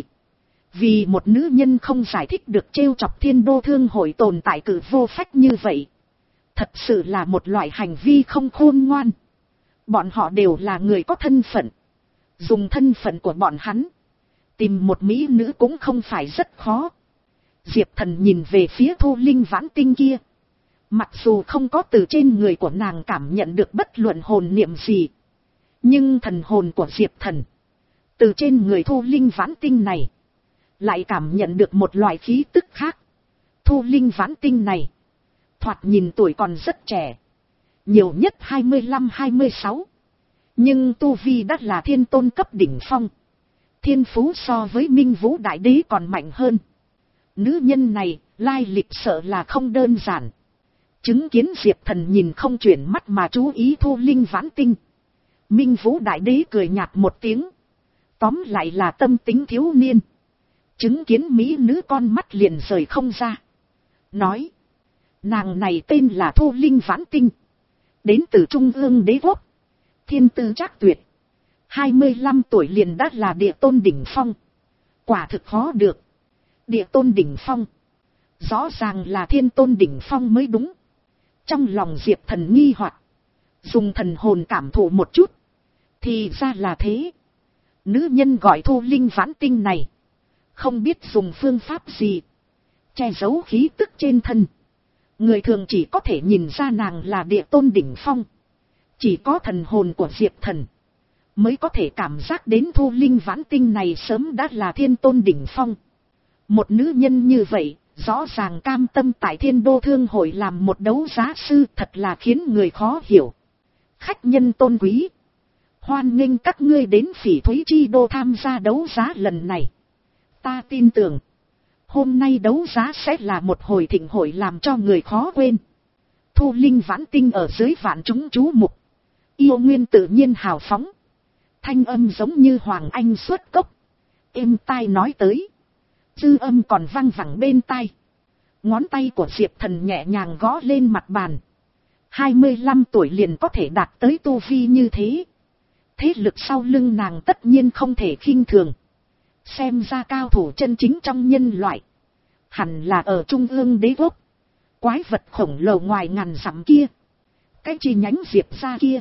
Vì một nữ nhân không giải thích được trêu chọc Thiên Đô Thương hội tồn tại cử vô phách như vậy, thật sự là một loại hành vi không khôn ngoan. Bọn họ đều là người có thân phận. Dùng thân phận của bọn hắn, tìm một mỹ nữ cũng không phải rất khó. Diệp Thần nhìn về phía Thu Linh Vãn Tinh kia. Mặc dù không có từ trên người của nàng cảm nhận được bất luận hồn niệm gì, nhưng thần hồn của Diệp Thần từ trên người Thu Linh Vãn Tinh này lại cảm nhận được một loại khí tức khác. Thu Linh Vãn Tinh này thoạt nhìn tuổi còn rất trẻ, nhiều nhất hai mươi lăm hai mươi sáu, nhưng tu vi đã là thiên tôn cấp đỉnh phong. Thiên phú so với Minh Vũ Đại Đế còn mạnh hơn. Nữ nhân này lai lịch sợ là không đơn giản. Chứng kiến Diệp Thần nhìn không chuyển mắt mà chú ý Thu Linh Vãn Tinh, Minh Vũ Đại Đế cười nhạt một tiếng. Tóm lại là tâm tính thiếu niên. Chứng kiến mỹ nữ con mắt liền rời không ra. Nói, nàng này tên là Thu Linh Vãn Tinh, đến từ Trung ương Đế quốc, thiên tư trác tuyệt, hai mươi lăm tuổi liền đã là địa tôn đỉnh phong. Quả thực khó được. Địa tôn đỉnh phong, rõ ràng là thiên tôn đỉnh phong mới đúng. Trong lòng Diệp Thần nghi hoặc, dùng thần hồn cảm thụ một chút, thì ra là thế. Nữ nhân gọi Thu Linh Vãn Tinh này, không biết dùng phương pháp gì che giấu khí tức trên thân. Người thường chỉ có thể nhìn ra nàng là địa tôn đỉnh phong. Chỉ có thần hồn của Diệp Thần mới có thể cảm giác đến Thu Linh Vãn Tinh này sớm đã là thiên tôn đỉnh phong. Một nữ nhân như vậy, rõ ràng cam tâm tại Thiên Đô Thương hội làm một đấu giá sư, thật là khiến người khó hiểu. Khách nhân tôn quý, hoan nghênh các ngươi đến Phỉ Thúy Chi Đô tham gia đấu giá lần này. Ta tin tưởng, hôm nay đấu giá sẽ là một hồi thịnh hội làm cho người khó quên. Thu Linh Vãn Tinh ở dưới vạn chúng chú mục, yêu nguyên tự nhiên hào phóng, thanh âm giống như hoàng anh xuất cốc, êm tai nói tới. Dư âm còn vang vẳng bên tai. Ngón tay của Diệp Thần nhẹ nhàng gõ lên mặt bàn. hai mươi lăm tuổi liền có thể đạt tới tu vi như thế. Thế lực sau lưng nàng tất nhiên không thể khinh thường. Xem ra cao thủ chân chính trong nhân loại, hẳn là ở Trung ương Đế quốc. Quái vật khổng lồ ngoài ngàn dặm kia, cái chi nhánh Diệp ra kia,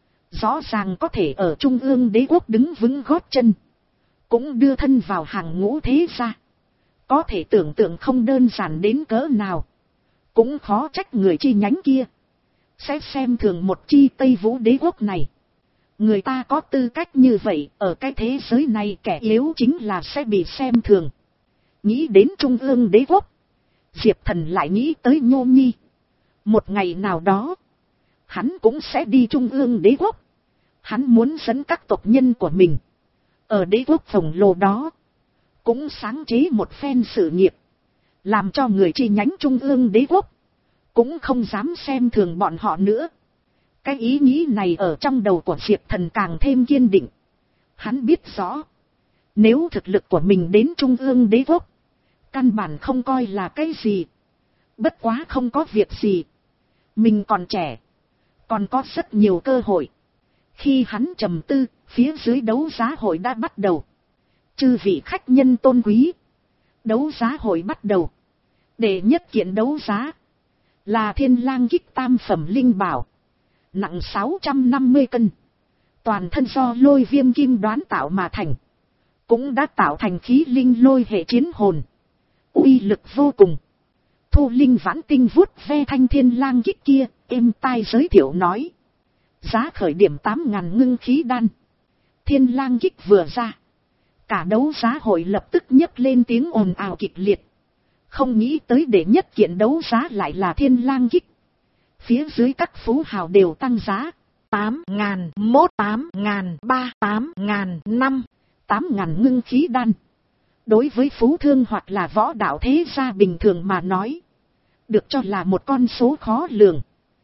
rõ ràng có thể ở Trung ương Đế quốc đứng vững gót chân, cũng đưa thân vào hàng ngũ thế gia. Có thể tưởng tượng không đơn giản đến cỡ nào. Cũng khó trách người chi nhánh kia sẽ xem thường một chi Tây Vũ Đế quốc này. Người ta có tư cách như vậy, ở cái thế giới này kẻ yếu chính là sẽ bị xem thường. Nghĩ đến Trung ương Đế quốc, Diệp Thần lại nghĩ tới Nhô Nhi. Một ngày nào đó, hắn cũng sẽ đi Trung ương Đế quốc. Hắn muốn dẫn các tộc nhân của mình ở đế quốc khổng lồ đó cũng sáng chế một phen sự nghiệp, làm cho người chi nhánh Trung ương Đế quốc cũng không dám xem thường bọn họ nữa. Cái ý nghĩ này ở trong đầu của Diệp Thần càng thêm kiên định. Hắn biết rõ, nếu thực lực của mình đến Trung ương Đế quốc, căn bản không coi là cái gì. Bất quá không có việc gì, mình còn trẻ, còn có rất nhiều cơ hội. Khi hắn trầm tư, phía dưới đấu giá hội đã bắt đầu. Chư vị khách nhân tôn quý, đấu giá hội bắt đầu. Đệ nhất kiện đấu giá là thiên lang kích tam phẩm linh bảo, nặng sáu trăm năm mươi cân, toàn thân do lôi viêm kim đoán tạo mà thành, cũng đã tạo thành khí linh lôi hệ chiến hồn, uy lực vô cùng. Thu Linh Vãn Tinh vuốt ve thanh thiên lang kích kia, êm tai giới thiệu nói, giá khởi điểm tám ngàn ngưng khí đan. Thiên lang kích vừa ra, cả đấu giá hội lập tức nhấc lên tiếng ồn ào kịch liệt. Không nghĩ tới để nhất kiện đấu giá lại là thiên lang kích. Phía dưới các phú hào đều tăng giá. Tám ngàn mốt, tám ngàn ba, tám ngàn năm, tám ngàn ngưng khí đan. Đối với phú thương hoặc là võ đạo thế gia bình thường mà nói, được cho là một con số khó lường.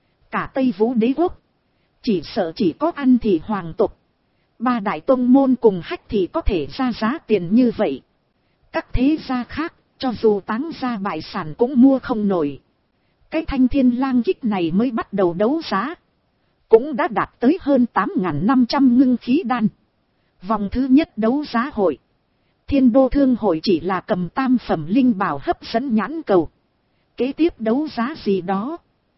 Cả Tây Vũ đế quốc, chỉ sợ chỉ có ăn thì hoàng tộc, ba đại tông môn cùng hách thì có thể ra giá tiền như vậy. Các thế gia khác, cho dù táng ra bại sản cũng mua không nổi. Cái thanh thiên lang kích này mới bắt đầu đấu giá, cũng đã đạt tới hơn tám ngàn năm trăm ngưng khí đan. Vòng thứ nhất đấu giá hội, Thiên Đô Thương hội chỉ là cầm tam phẩm linh bảo hấp dẫn nhãn cầu. Kế tiếp đấu giá gì đó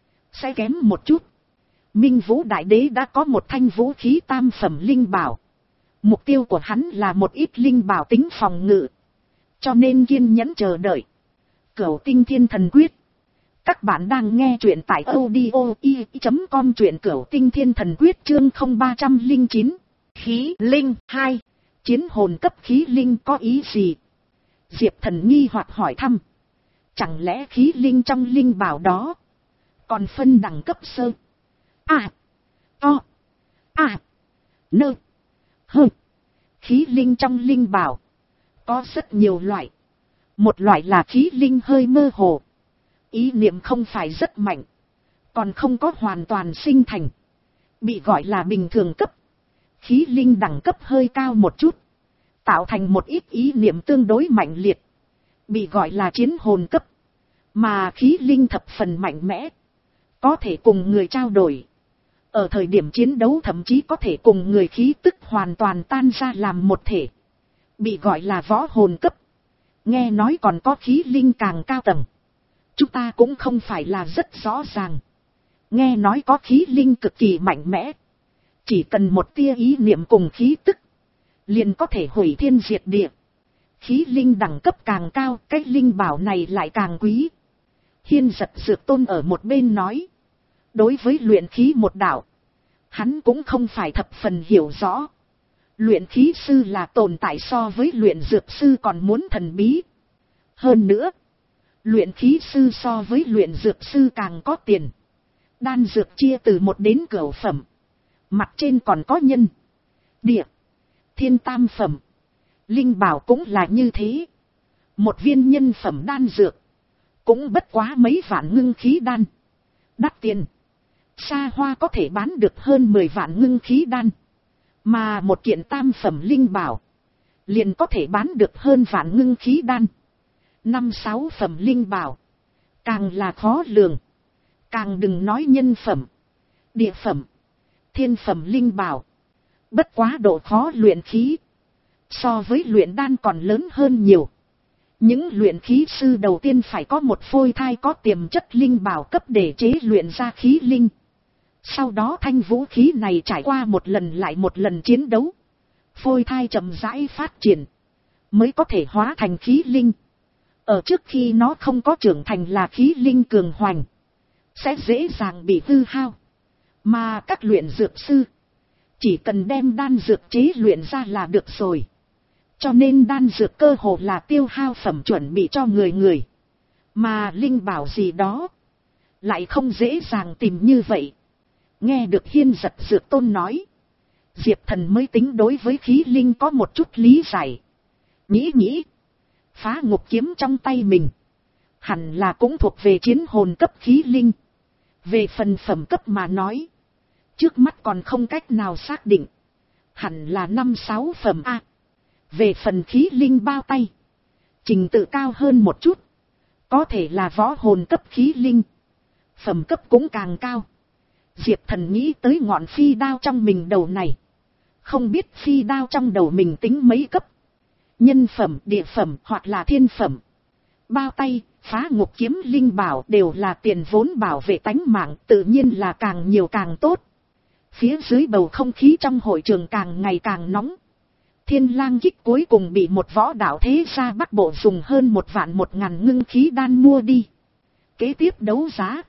sẽ kém một chút. Minh Vũ Đại Đế đã có một thanh vũ khí tam phẩm linh bảo. Mục tiêu của hắn là một ít linh bảo tính phòng ngự, cho nên kiên nhẫn chờ đợi. Cửu Tinh Thiên Thần Quyết. Các bạn đang nghe truyện tại audio i chấm com, truyện Cửu Tinh Thiên Thần Quyết chương không ba không chín. Khí linh hai. Chiến hồn cấp khí linh có ý gì? Diệp Thần nghi hoặc hỏi thăm. Chẳng lẽ khí linh trong linh bảo đó còn phân đẳng cấp sơ, à, to, à, nơ, hơ? Khí linh trong linh bảo có rất nhiều loại. Một loại là khí linh hơi mơ hồ, ý niệm không phải rất mạnh, còn không có hoàn toàn sinh thành, bị gọi là bình thường cấp. Khí linh đẳng cấp hơi cao một chút, tạo thành một ít ý niệm tương đối mạnh liệt, bị gọi là chiến hồn cấp. Mà khí linh thập phần mạnh mẽ, có thể cùng người trao đổi, ở thời điểm chiến đấu thậm chí có thể cùng người khí tức hoàn toàn tan ra làm một thể, bị gọi là võ hồn cấp. Nghe nói còn có khí linh càng cao tầng, chúng ta cũng không phải là rất rõ ràng. Nghe nói có khí linh cực kỳ mạnh mẽ, chỉ cần một tia ý niệm cùng khí tức, liền có thể hủy thiên diệt địa. Khí linh đẳng cấp càng cao, cái linh bảo này lại càng quý. Hiên Giật Dược Tôn ở một bên nói, đối với luyện khí một đạo, hắn cũng không phải thập phần hiểu rõ. Luyện khí sư là tồn tại so với luyện dược sư còn muốn thần bí. Hơn nữa, luyện khí sư so với luyện dược sư càng có tiền. Đan dược chia từ một đến cửu phẩm, mặt trên còn có nhân, địa, thiên tam phẩm. Linh bảo cũng là như thế. Một viên nhân phẩm đan dược cũng bất quá mấy vạn ngưng khí đan. Đắt tiền, xa hoa có thể bán được hơn mười vạn ngưng khí đan. Mà một kiện tam phẩm linh bảo liền có thể bán được hơn vạn ngưng khí đan. Năm sáu phẩm linh bảo càng là khó lường. Càng đừng nói nhân phẩm, địa phẩm, thiên phẩm linh bảo. Bất quá độ khó luyện khí so với luyện đan còn lớn hơn nhiều. Những luyện khí sư đầu tiên phải có một phôi thai có tiềm chất linh bảo cấp để chế luyện ra khí linh. Sau đó thanh vũ khí này trải qua một lần lại một lần chiến đấu, phôi thai chậm rãi phát triển, mới có thể hóa thành khí linh. Ở trước khi nó không có trưởng thành là khí linh cường hoành, sẽ dễ dàng bị hư hao. Mà các luyện dược sư chỉ cần đem đan dược chế luyện ra là được rồi. Cho nên đan dược cơ hồ là tiêu hao phẩm chuẩn bị cho người người. Mà linh bảo gì đó lại không dễ dàng tìm như vậy. Nghe được Hiên Giật Dược Tôn nói, Diệp Thần mới tính đối với khí linh có một chút lý giải. Nghĩ nghĩ, phá ngục kiếm trong tay mình hẳn là cũng thuộc về chiến hồn cấp khí linh. Về phần phẩm cấp mà nói, trước mắt còn không cách nào xác định, hẳn là năm sáu phẩm A. Về phần khí linh bao tay, trình tự cao hơn một chút, có thể là võ hồn cấp khí linh, phẩm cấp cũng càng cao. Diệp Thần nghĩ tới ngọn phi đao trong mình đầu này, không biết phi đao trong đầu mình tính mấy cấp, nhân phẩm, địa phẩm hoặc là thiên phẩm. Bao tay phá ngục kiếm linh bảo đều là tiền vốn bảo vệ tánh mạng, tự nhiên là càng nhiều càng tốt. Phía dưới bầu không khí trong hội trường càng ngày càng nóng. Thiên lang kích cuối cùng bị một võ đạo thế gia Bắc Bộ dùng hơn một vạn một ngàn ngưng khí đan mua đi. Kế tiếp đấu giá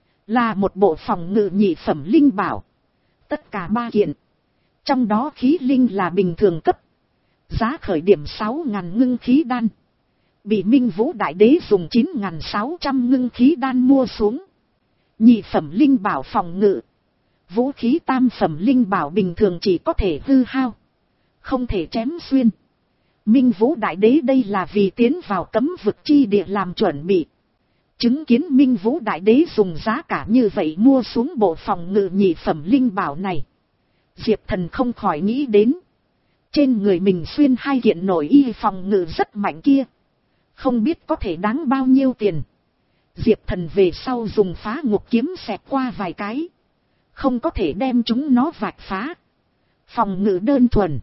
là một bộ phòng ngự nhị phẩm linh bảo. Tất cả ba kiện. Trong đó khí linh là bình thường cấp. Giá khởi điểm sáu ngàn ngưng khí đan. Bị Minh Vũ Đại Đế dùng chín ngàn sáu trăm ngưng khí đan mua xuống. Nhị phẩm linh bảo phòng ngự. Vũ khí tam phẩm linh bảo bình thường chỉ có thể hư hao, không thể chém xuyên. Minh Vũ Đại Đế đây là vì tiến vào cấm vực chi địa làm chuẩn bị. Chứng kiến Minh Vũ Đại Đế dùng giá cả như vậy mua xuống bộ phòng ngự nhị phẩm linh bảo này. Diệp Thần không khỏi nghĩ đến. Trên người mình xuyên hai kiện nội y phòng ngự rất mạnh kia. Không biết có thể đáng bao nhiêu tiền. Diệp Thần về sau dùng phá ngục kiếm xẹt qua vài cái. Không có thể đem chúng nó vạch phá. Phòng ngự đơn thuần.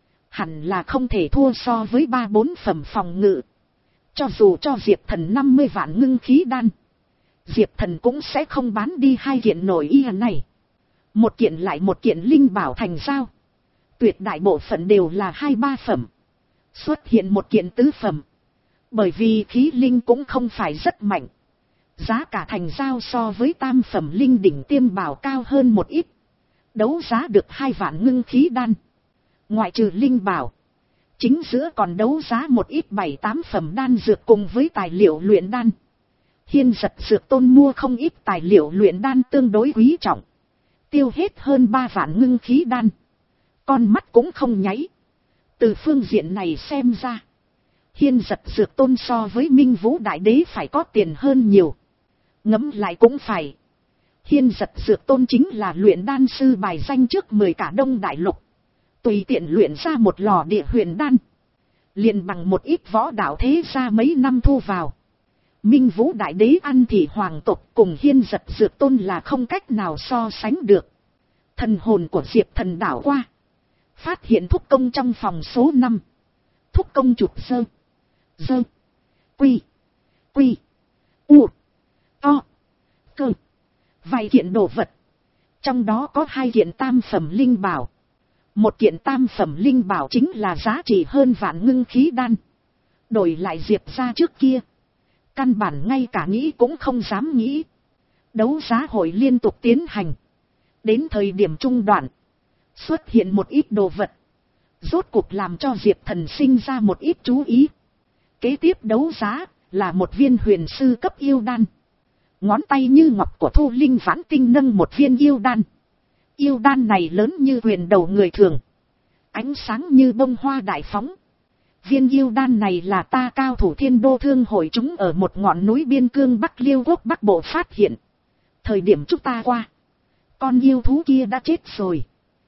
Hẳn là không thể thua so với ba bốn phẩm phòng ngự. Cho dù cho Diệp Thần năm mươi vạn ngưng khí đan. Diệp Thần cũng sẽ không bán đi hai kiện nội y này. Một kiện lại một kiện linh bảo thành giao. Tuyệt đại bộ phận đều là hai ba phẩm. Xuất hiện một kiện tứ phẩm. Bởi vì khí linh cũng không phải rất mạnh. Giá cả thành giao so với tam phẩm linh đỉnh tiêm bảo cao hơn một ít. Đấu giá được hai vạn ngưng khí đan. Ngoại trừ linh bảo. Chính giữa còn đấu giá một ít bảy tám phẩm đan dược cùng với tài liệu luyện đan. Hiên Giật Dược Tôn mua không ít tài liệu luyện đan tương đối quý trọng. Tiêu hết hơn ba vạn ngưng khí đan. Con mắt cũng không nháy. Từ phương diện này xem ra. Hiên Giật Dược Tôn so với Minh Vũ Đại Đế phải có tiền hơn nhiều. Ngẫm lại cũng phải. Hiên Giật Dược Tôn chính là luyện đan sư bài danh trước mười cả Đông Đại Lục. Tùy tiện luyện ra một lò địa huyền đan. Liền bằng một ít võ đạo thế gia mấy năm thu vào. Minh Vũ Đại Đế ăn thì hoàng tộc cùng Hiên Giật Dược Tôn là không cách nào so sánh được. Thần hồn của Diệp Thần đảo qua. Phát hiện thúc công trong phòng số năm. Thúc công chụp sơ. Dơ. Quy. Quy. U. To. Cơ. Vài kiện đồ vật. Trong đó có hai kiện tam phẩm linh bảo. Một kiện tam phẩm linh bảo chính là giá trị hơn vạn ngưng khí đan. Đổi lại Diệp ra trước kia. Căn bản ngay cả nghĩ cũng không dám nghĩ. Đấu giá hội liên tục tiến hành. Đến thời điểm trung đoạn. Xuất hiện một ít đồ vật. Rốt cuộc làm cho Diệp Thần sinh ra một ít chú ý. Kế tiếp đấu giá là một viên huyền sư cấp yêu đan. Ngón tay như ngọc của Thu Linh Vãn Tinh nâng một viên yêu đan. Yêu đan này lớn như huyền đầu người thường. Ánh sáng như bông hoa đại phóng. Viên yêu đan này là ta cao thủ Thiên Đô Thương hội chúng ở một ngọn núi biên cương Bắc Liêu Quốc Bắc Bộ phát hiện. Thời điểm chúng ta qua. Con yêu thú kia đã chết rồi.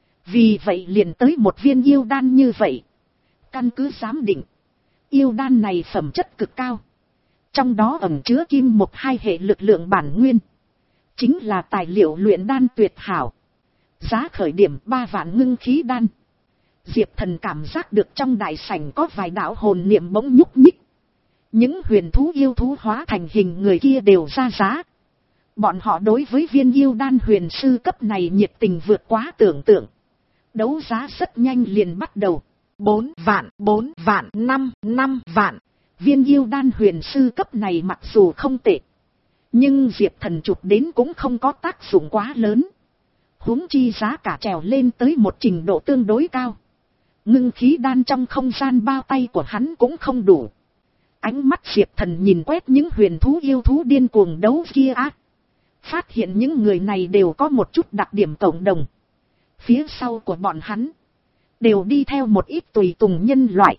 Vì vậy liền tới một viên yêu đan như vậy. Căn cứ giám định. Yêu đan này phẩm chất cực cao. Trong đó ẩn chứa kim một hai hệ lực lượng bản nguyên. Chính là tài liệu luyện đan tuyệt hảo. Giá khởi điểm ba vạn ngưng khí đan. Diệp Thần cảm giác được trong đại sảnh có vài đạo hồn niệm bỗng nhúc nhích. Những huyền thú yêu thú hóa thành hình người kia đều ra giá. Bọn họ đối với viên yêu đan huyền sư cấp này nhiệt tình vượt quá tưởng tượng. Đấu giá rất nhanh liền bắt đầu. Bốn vạn, bốn vạn, năm, năm vạn. Viên yêu đan huyền sư cấp này mặc dù không tệ. Nhưng Diệp Thần chụp đến cũng không có tác dụng quá lớn. Huống chi giá cả trèo lên tới một trình độ tương đối cao. Ngưng khí đan trong không gian bao tay của hắn cũng không đủ. Ánh mắt Diệp Thần nhìn quét những huyền thú yêu thú điên cuồng đấu kia ác. Phát hiện những người này đều có một chút đặc điểm cộng đồng. Phía sau của bọn hắn đều đi theo một ít tùy tùng nhân loại.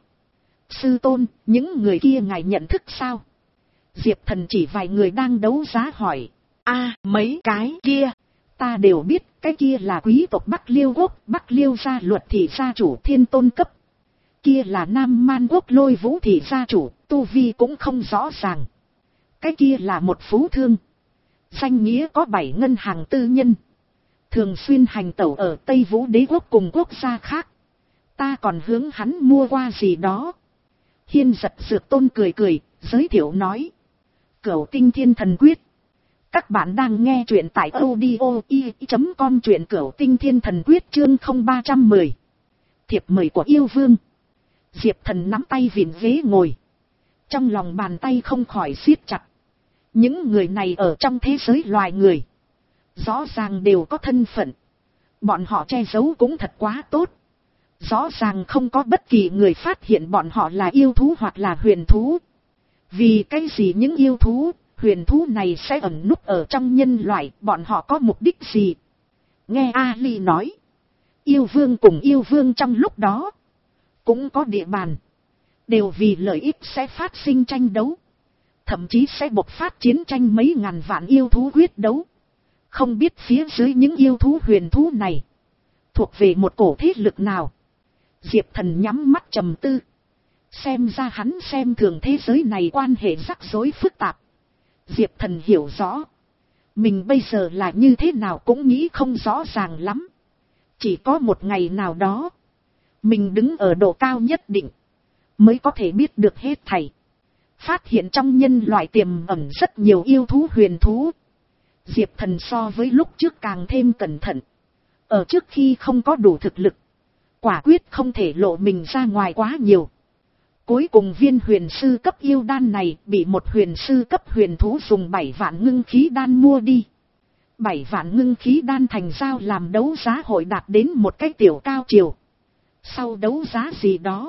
Sư tôn, những người kia ngài nhận thức sao? Diệp Thần chỉ vài người đang đấu giá hỏi. A, mấy cái kia. Ta đều biết, cái kia là quý tộc Bắc Liêu Quốc, Bắc Liêu gia luật thị gia chủ thiên tôn cấp. Kia là Nam Man Quốc Lôi Vũ thị gia chủ, tu vi cũng không rõ ràng. Cái kia là một phú thương. Danh nghĩa có bảy ngân hàng tư nhân. Thường xuyên hành tẩu ở Tây Vũ Đế Quốc cùng quốc gia khác. Ta còn hướng hắn mua qua gì đó. Hiên Giật Dược Tôn cười cười, giới thiệu nói. Cửu Tinh Thiên Thần Quyết. Các bạn đang nghe truyện tại audio i chấm com, truyện Cửu Tinh Thiên Thần Quyết chương không ba trăm mười. Thiệp mời của yêu vương. Diệp Thần nắm tay vịn ghế ngồi. Trong lòng bàn tay không khỏi siết chặt. Những người này ở trong thế giới loài người. Rõ ràng đều có thân phận. Bọn họ che giấu cũng thật quá tốt. Rõ ràng không có bất kỳ người phát hiện bọn họ là yêu thú hoặc là huyền thú. Vì cái gì những yêu thú, huyền thú này sẽ ẩn núp ở trong nhân loại, bọn họ có mục đích gì? Nghe Ali nói, yêu vương cùng yêu vương trong lúc đó cũng có địa bàn, đều vì lợi ích sẽ phát sinh tranh đấu, thậm chí sẽ bộc phát chiến tranh mấy ngàn vạn yêu thú quyết đấu. Không biết phía dưới những yêu thú huyền thú này thuộc về một cổ thế lực nào? Diệp Thần nhắm mắt trầm tư. Xem ra hắn xem thường thế giới này quan hệ rắc rối phức tạp. Diệp Thần hiểu rõ. Mình bây giờ là như thế nào cũng nghĩ không rõ ràng lắm. Chỉ có một ngày nào đó, mình đứng ở độ cao nhất định, mới có thể biết được hết thảy. Phát hiện trong nhân loại tiềm ẩn rất nhiều yêu thú huyền thú. Diệp Thần so với lúc trước càng thêm cẩn thận. Ở trước khi không có đủ thực lực, quả quyết không thể lộ mình ra ngoài quá nhiều. Cuối cùng viên huyền sư cấp yêu đan này bị một huyền sư cấp huyền thú dùng bảy vạn ngưng khí đan mua đi. bảy vạn ngưng khí đan thành giao làm đấu giá hội đạt đến một cái tiểu cao chiều. Sau đấu giá gì đó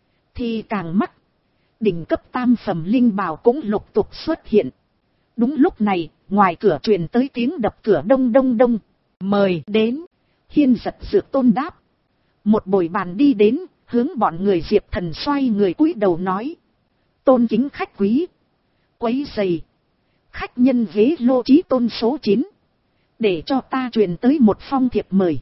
thì càng mắc. Đỉnh cấp tam phẩm linh bào cũng lục tục xuất hiện. Đúng lúc này, ngoài cửa truyền tới tiếng đập cửa đông đông đông. Mời đến. Hiên Giật Dược Tôn đáp. Một bồi bàn đi đến, hướng bọn người Diệp Thần xoay người cúi đầu nói. Tôn kính khách quý. Quấy giày. Khách nhân ghế lô trí tôn số chín. Để cho ta truyền tới một phong thiệp mời.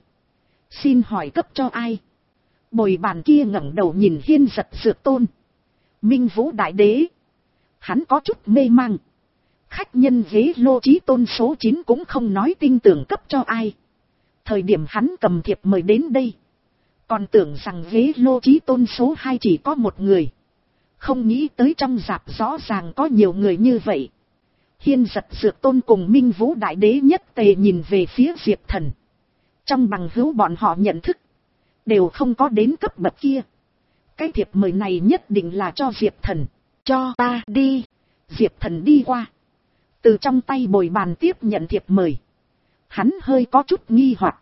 Xin hỏi cấp cho ai? Bồi bàn kia ngẩng đầu nhìn Hiên Giật Dược Tôn. Minh Vũ Đại Đế. Hắn có chút mê mang. Khách nhân ghế lô trí tôn số chín cũng không nói tin tưởng cấp cho ai. Thời điểm hắn cầm thiệp mời đến đây, còn tưởng rằng ghế lô trí tôn số hai chỉ có một người. Không nghĩ tới trong rạp rõ ràng có nhiều người như vậy. Hiên Giật Dược Tôn cùng Minh Vũ Đại Đế nhất tề nhìn về phía Diệp Thần. Trong bằng hữu bọn họ nhận thức, đều không có đến cấp bậc kia. Cái thiệp mời này nhất định là cho Diệp Thần. Cho ta đi. Diệp Thần đi qua, từ trong tay bồi bàn tiếp nhận thiệp mời. Hắn hơi có chút nghi hoặc.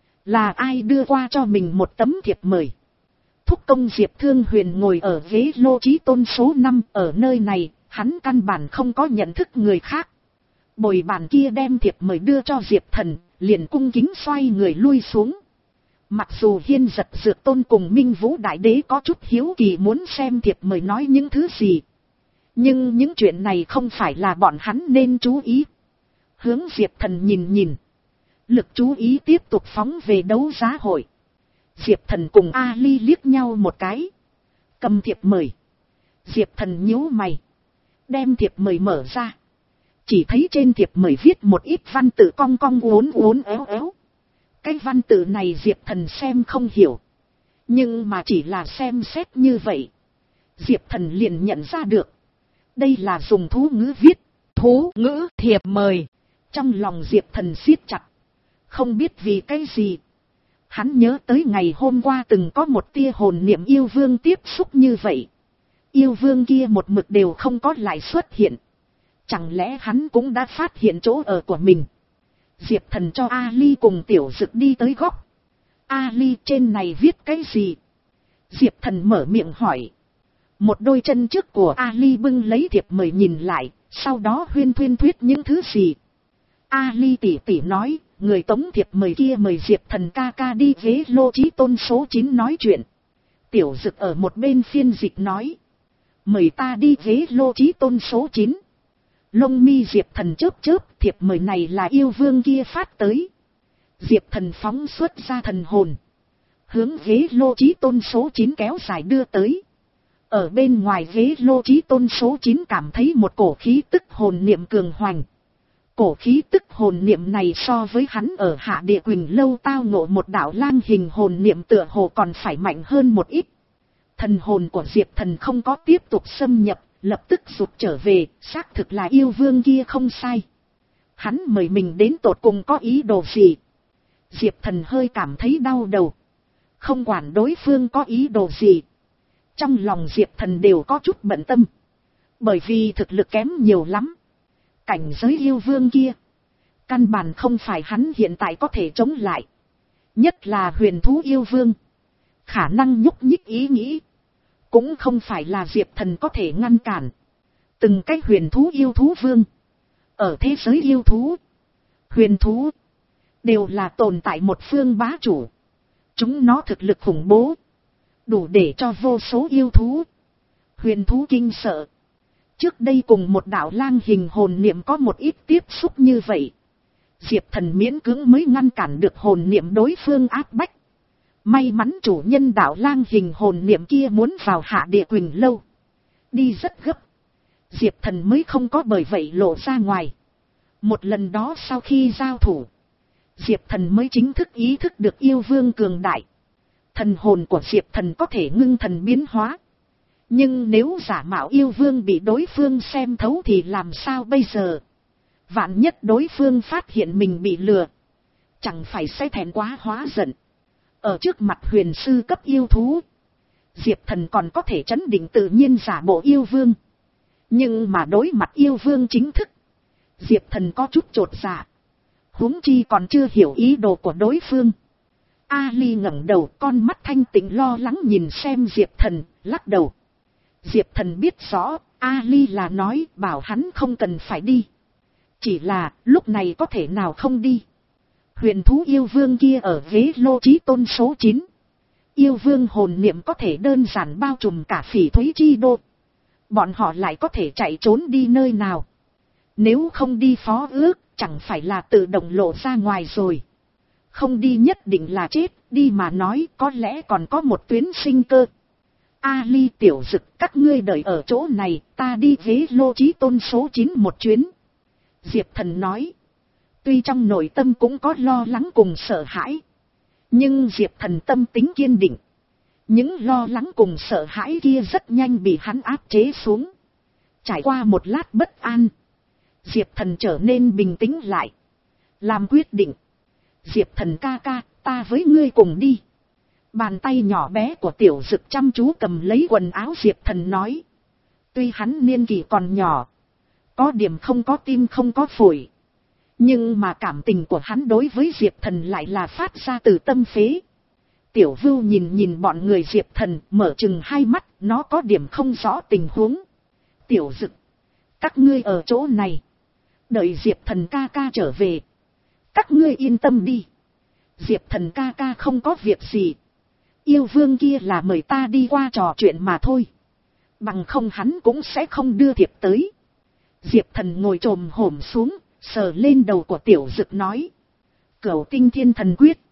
Là ai đưa qua cho mình một tấm thiệp mời? Thúc công Diệp Thương Huyền ngồi ở ghế lô trí tôn số năm. Ở nơi này, hắn căn bản không có nhận thức người khác. Bồi bàn kia đem thiệp mời đưa cho Diệp Thần, liền cung kính xoay người lui xuống. Mặc dù Hiên Giật Dược Tôn cùng Minh Vũ Đại Đế có chút hiếu kỳ muốn xem thiệp mời nói những thứ gì, nhưng những chuyện này không phải là bọn hắn nên chú ý. Hướng Diệp Thần nhìn nhìn, lực chú ý tiếp tục phóng về đấu giá hội. Diệp Thần cùng Ali liếc nhau một cái, cầm thiệp mời. Diệp Thần nhíu mày, đem thiệp mời mở ra. Chỉ thấy trên thiệp mời viết một ít văn tự cong cong uốn uốn éo éo. Cái văn tự này Diệp Thần xem không hiểu, nhưng mà chỉ là xem xét như vậy, Diệp Thần liền nhận ra được. Đây là dùng thú ngữ viết. Thú ngữ thiệp mời. Trong lòng Diệp Thần siết chặt. Không biết vì cái gì, hắn nhớ tới ngày hôm qua từng có một tia hồn niệm yêu vương tiếp xúc như vậy. Yêu vương kia một mực đều không có lại xuất hiện. Chẳng lẽ hắn cũng đã phát hiện chỗ ở của mình? Diệp Thần cho Ali cùng Tiểu Dực đi tới góc. Ali, trên này viết cái gì? Diệp Thần mở miệng hỏi. Một đôi chân trước của Ali bưng lấy thiệp mời nhìn lại, sau đó huyên thuyên thuyết những thứ gì. Ali tỉ tỉ nói, người tống thiệp mời kia mời Diệp Thần ca ca đi ghế lô trí tôn số chín nói chuyện. Tiểu Dực ở một bên phiên dịch nói. Mời ta đi ghế lô trí tôn số chín. Lông mi Diệp Thần chớp chớp, thiệp mời này là yêu vương kia phát tới. Diệp Thần phóng xuất ra thần hồn, hướng ghế lô trí tôn số chín kéo dài đưa tới. Ở bên ngoài ghế lô trí tôn số chín cảm thấy một cổ khí tức hồn niệm cường hoành. Cổ khí tức hồn niệm này so với hắn ở Hạ Địa Quỳnh Lâu tao ngộ một đạo lang hình hồn niệm tựa hồ còn phải mạnh hơn một ít. Thần hồn của Diệp Thần không có tiếp tục xâm nhập, lập tức rụt trở về, xác thực là yêu vương kia không sai. Hắn mời mình đến tột cùng có ý đồ gì? Diệp Thần hơi cảm thấy đau đầu. Không quản đối phương có ý đồ gì, trong lòng Diệp Thần đều có chút bận tâm. Bởi vì thực lực kém nhiều lắm. Cảnh giới yêu vương kia, căn bản không phải hắn hiện tại có thể chống lại. Nhất là huyền thú yêu vương, khả năng nhúc nhích ý nghĩ, cũng không phải là Diệp Thần có thể ngăn cản. Từng cái huyền thú yêu thú vương, ở thế giới yêu thú, huyền thú, đều là tồn tại một phương bá chủ. Chúng nó thực lực khủng bố, đủ để cho vô số yêu thú, huyền thú kinh sợ. Trước đây cùng một đạo lang hình hồn niệm có một ít tiếp xúc như vậy, Diệp Thần miễn cưỡng mới ngăn cản được hồn niệm đối phương áp bách. May mắn chủ nhân đạo lang hình hồn niệm kia muốn vào Hạ Địa Quỳnh Lâu, đi rất gấp, Diệp Thần mới không có bởi vậy lộ ra ngoài. Một lần đó sau khi giao thủ, Diệp Thần mới chính thức ý thức được yêu vương cường đại. Thần hồn của Diệp Thần có thể ngưng thần biến hóa. Nhưng nếu giả mạo yêu vương bị đối phương xem thấu thì làm sao bây giờ? Vạn nhất đối phương phát hiện mình bị lừa, chẳng phải sẽ thẹn quá hóa giận. Ở trước mặt huyền sư cấp yêu thú, Diệp Thần còn có thể trấn định tự nhiên giả bộ yêu vương. Nhưng mà đối mặt yêu vương chính thức, Diệp Thần có chút chột dạ. Huống chi còn chưa hiểu ý đồ của đối phương. Ali ngẩng đầu, con mắt thanh tịnh lo lắng nhìn xem Diệp Thần, lắc đầu. Diệp Thần biết rõ, Ali là nói bảo hắn không cần phải đi. Chỉ là, lúc này có thể nào không đi. Huyền thú yêu vương kia ở ghế lô trí tôn số chín. Yêu vương hồn niệm có thể đơn giản bao trùm cả phỉ thúy chi đô. Bọn họ lại có thể chạy trốn đi nơi nào. Nếu không đi phó ước, chẳng phải là tự động lộ ra ngoài rồi. Không đi nhất định là chết, đi mà nói có lẽ còn có một tuyến sinh cơ. Ali tiểu dực, các ngươi đợi ở chỗ này, ta đi ghế lô trí tôn số chín một chuyến. Diệp Thần nói. Tuy trong nội tâm cũng có lo lắng cùng sợ hãi, nhưng Diệp Thần tâm tính kiên định. Những lo lắng cùng sợ hãi kia rất nhanh bị hắn áp chế xuống. Trải qua một lát bất an, Diệp Thần trở nên bình tĩnh lại, làm quyết định. Diệp Thần ca ca, ta với ngươi cùng đi. Bàn tay nhỏ bé của tiểu dực chăm chú cầm lấy quần áo Diệp Thần nói. Tuy hắn niên kỷ còn nhỏ, có điểm không có tim không có phổi, nhưng mà cảm tình của hắn đối với Diệp Thần lại là phát ra từ tâm phế. Tiểu Vưu nhìn nhìn bọn người Diệp Thần, mở chừng hai mắt, nó có điểm không rõ tình huống. Tiểu Dực, các ngươi ở chỗ này, đợi Diệp Thần ca ca trở về. Các ngươi yên tâm đi. Diệp Thần ca ca không có việc gì. Yêu vương kia là mời ta đi qua trò chuyện mà thôi. Bằng không hắn cũng sẽ không đưa thiệp tới. Diệp Thần ngồi chồm hổm xuống, sờ lên đầu của Tiểu Dực nói. Cửu Tinh Thiên Thần Quyết.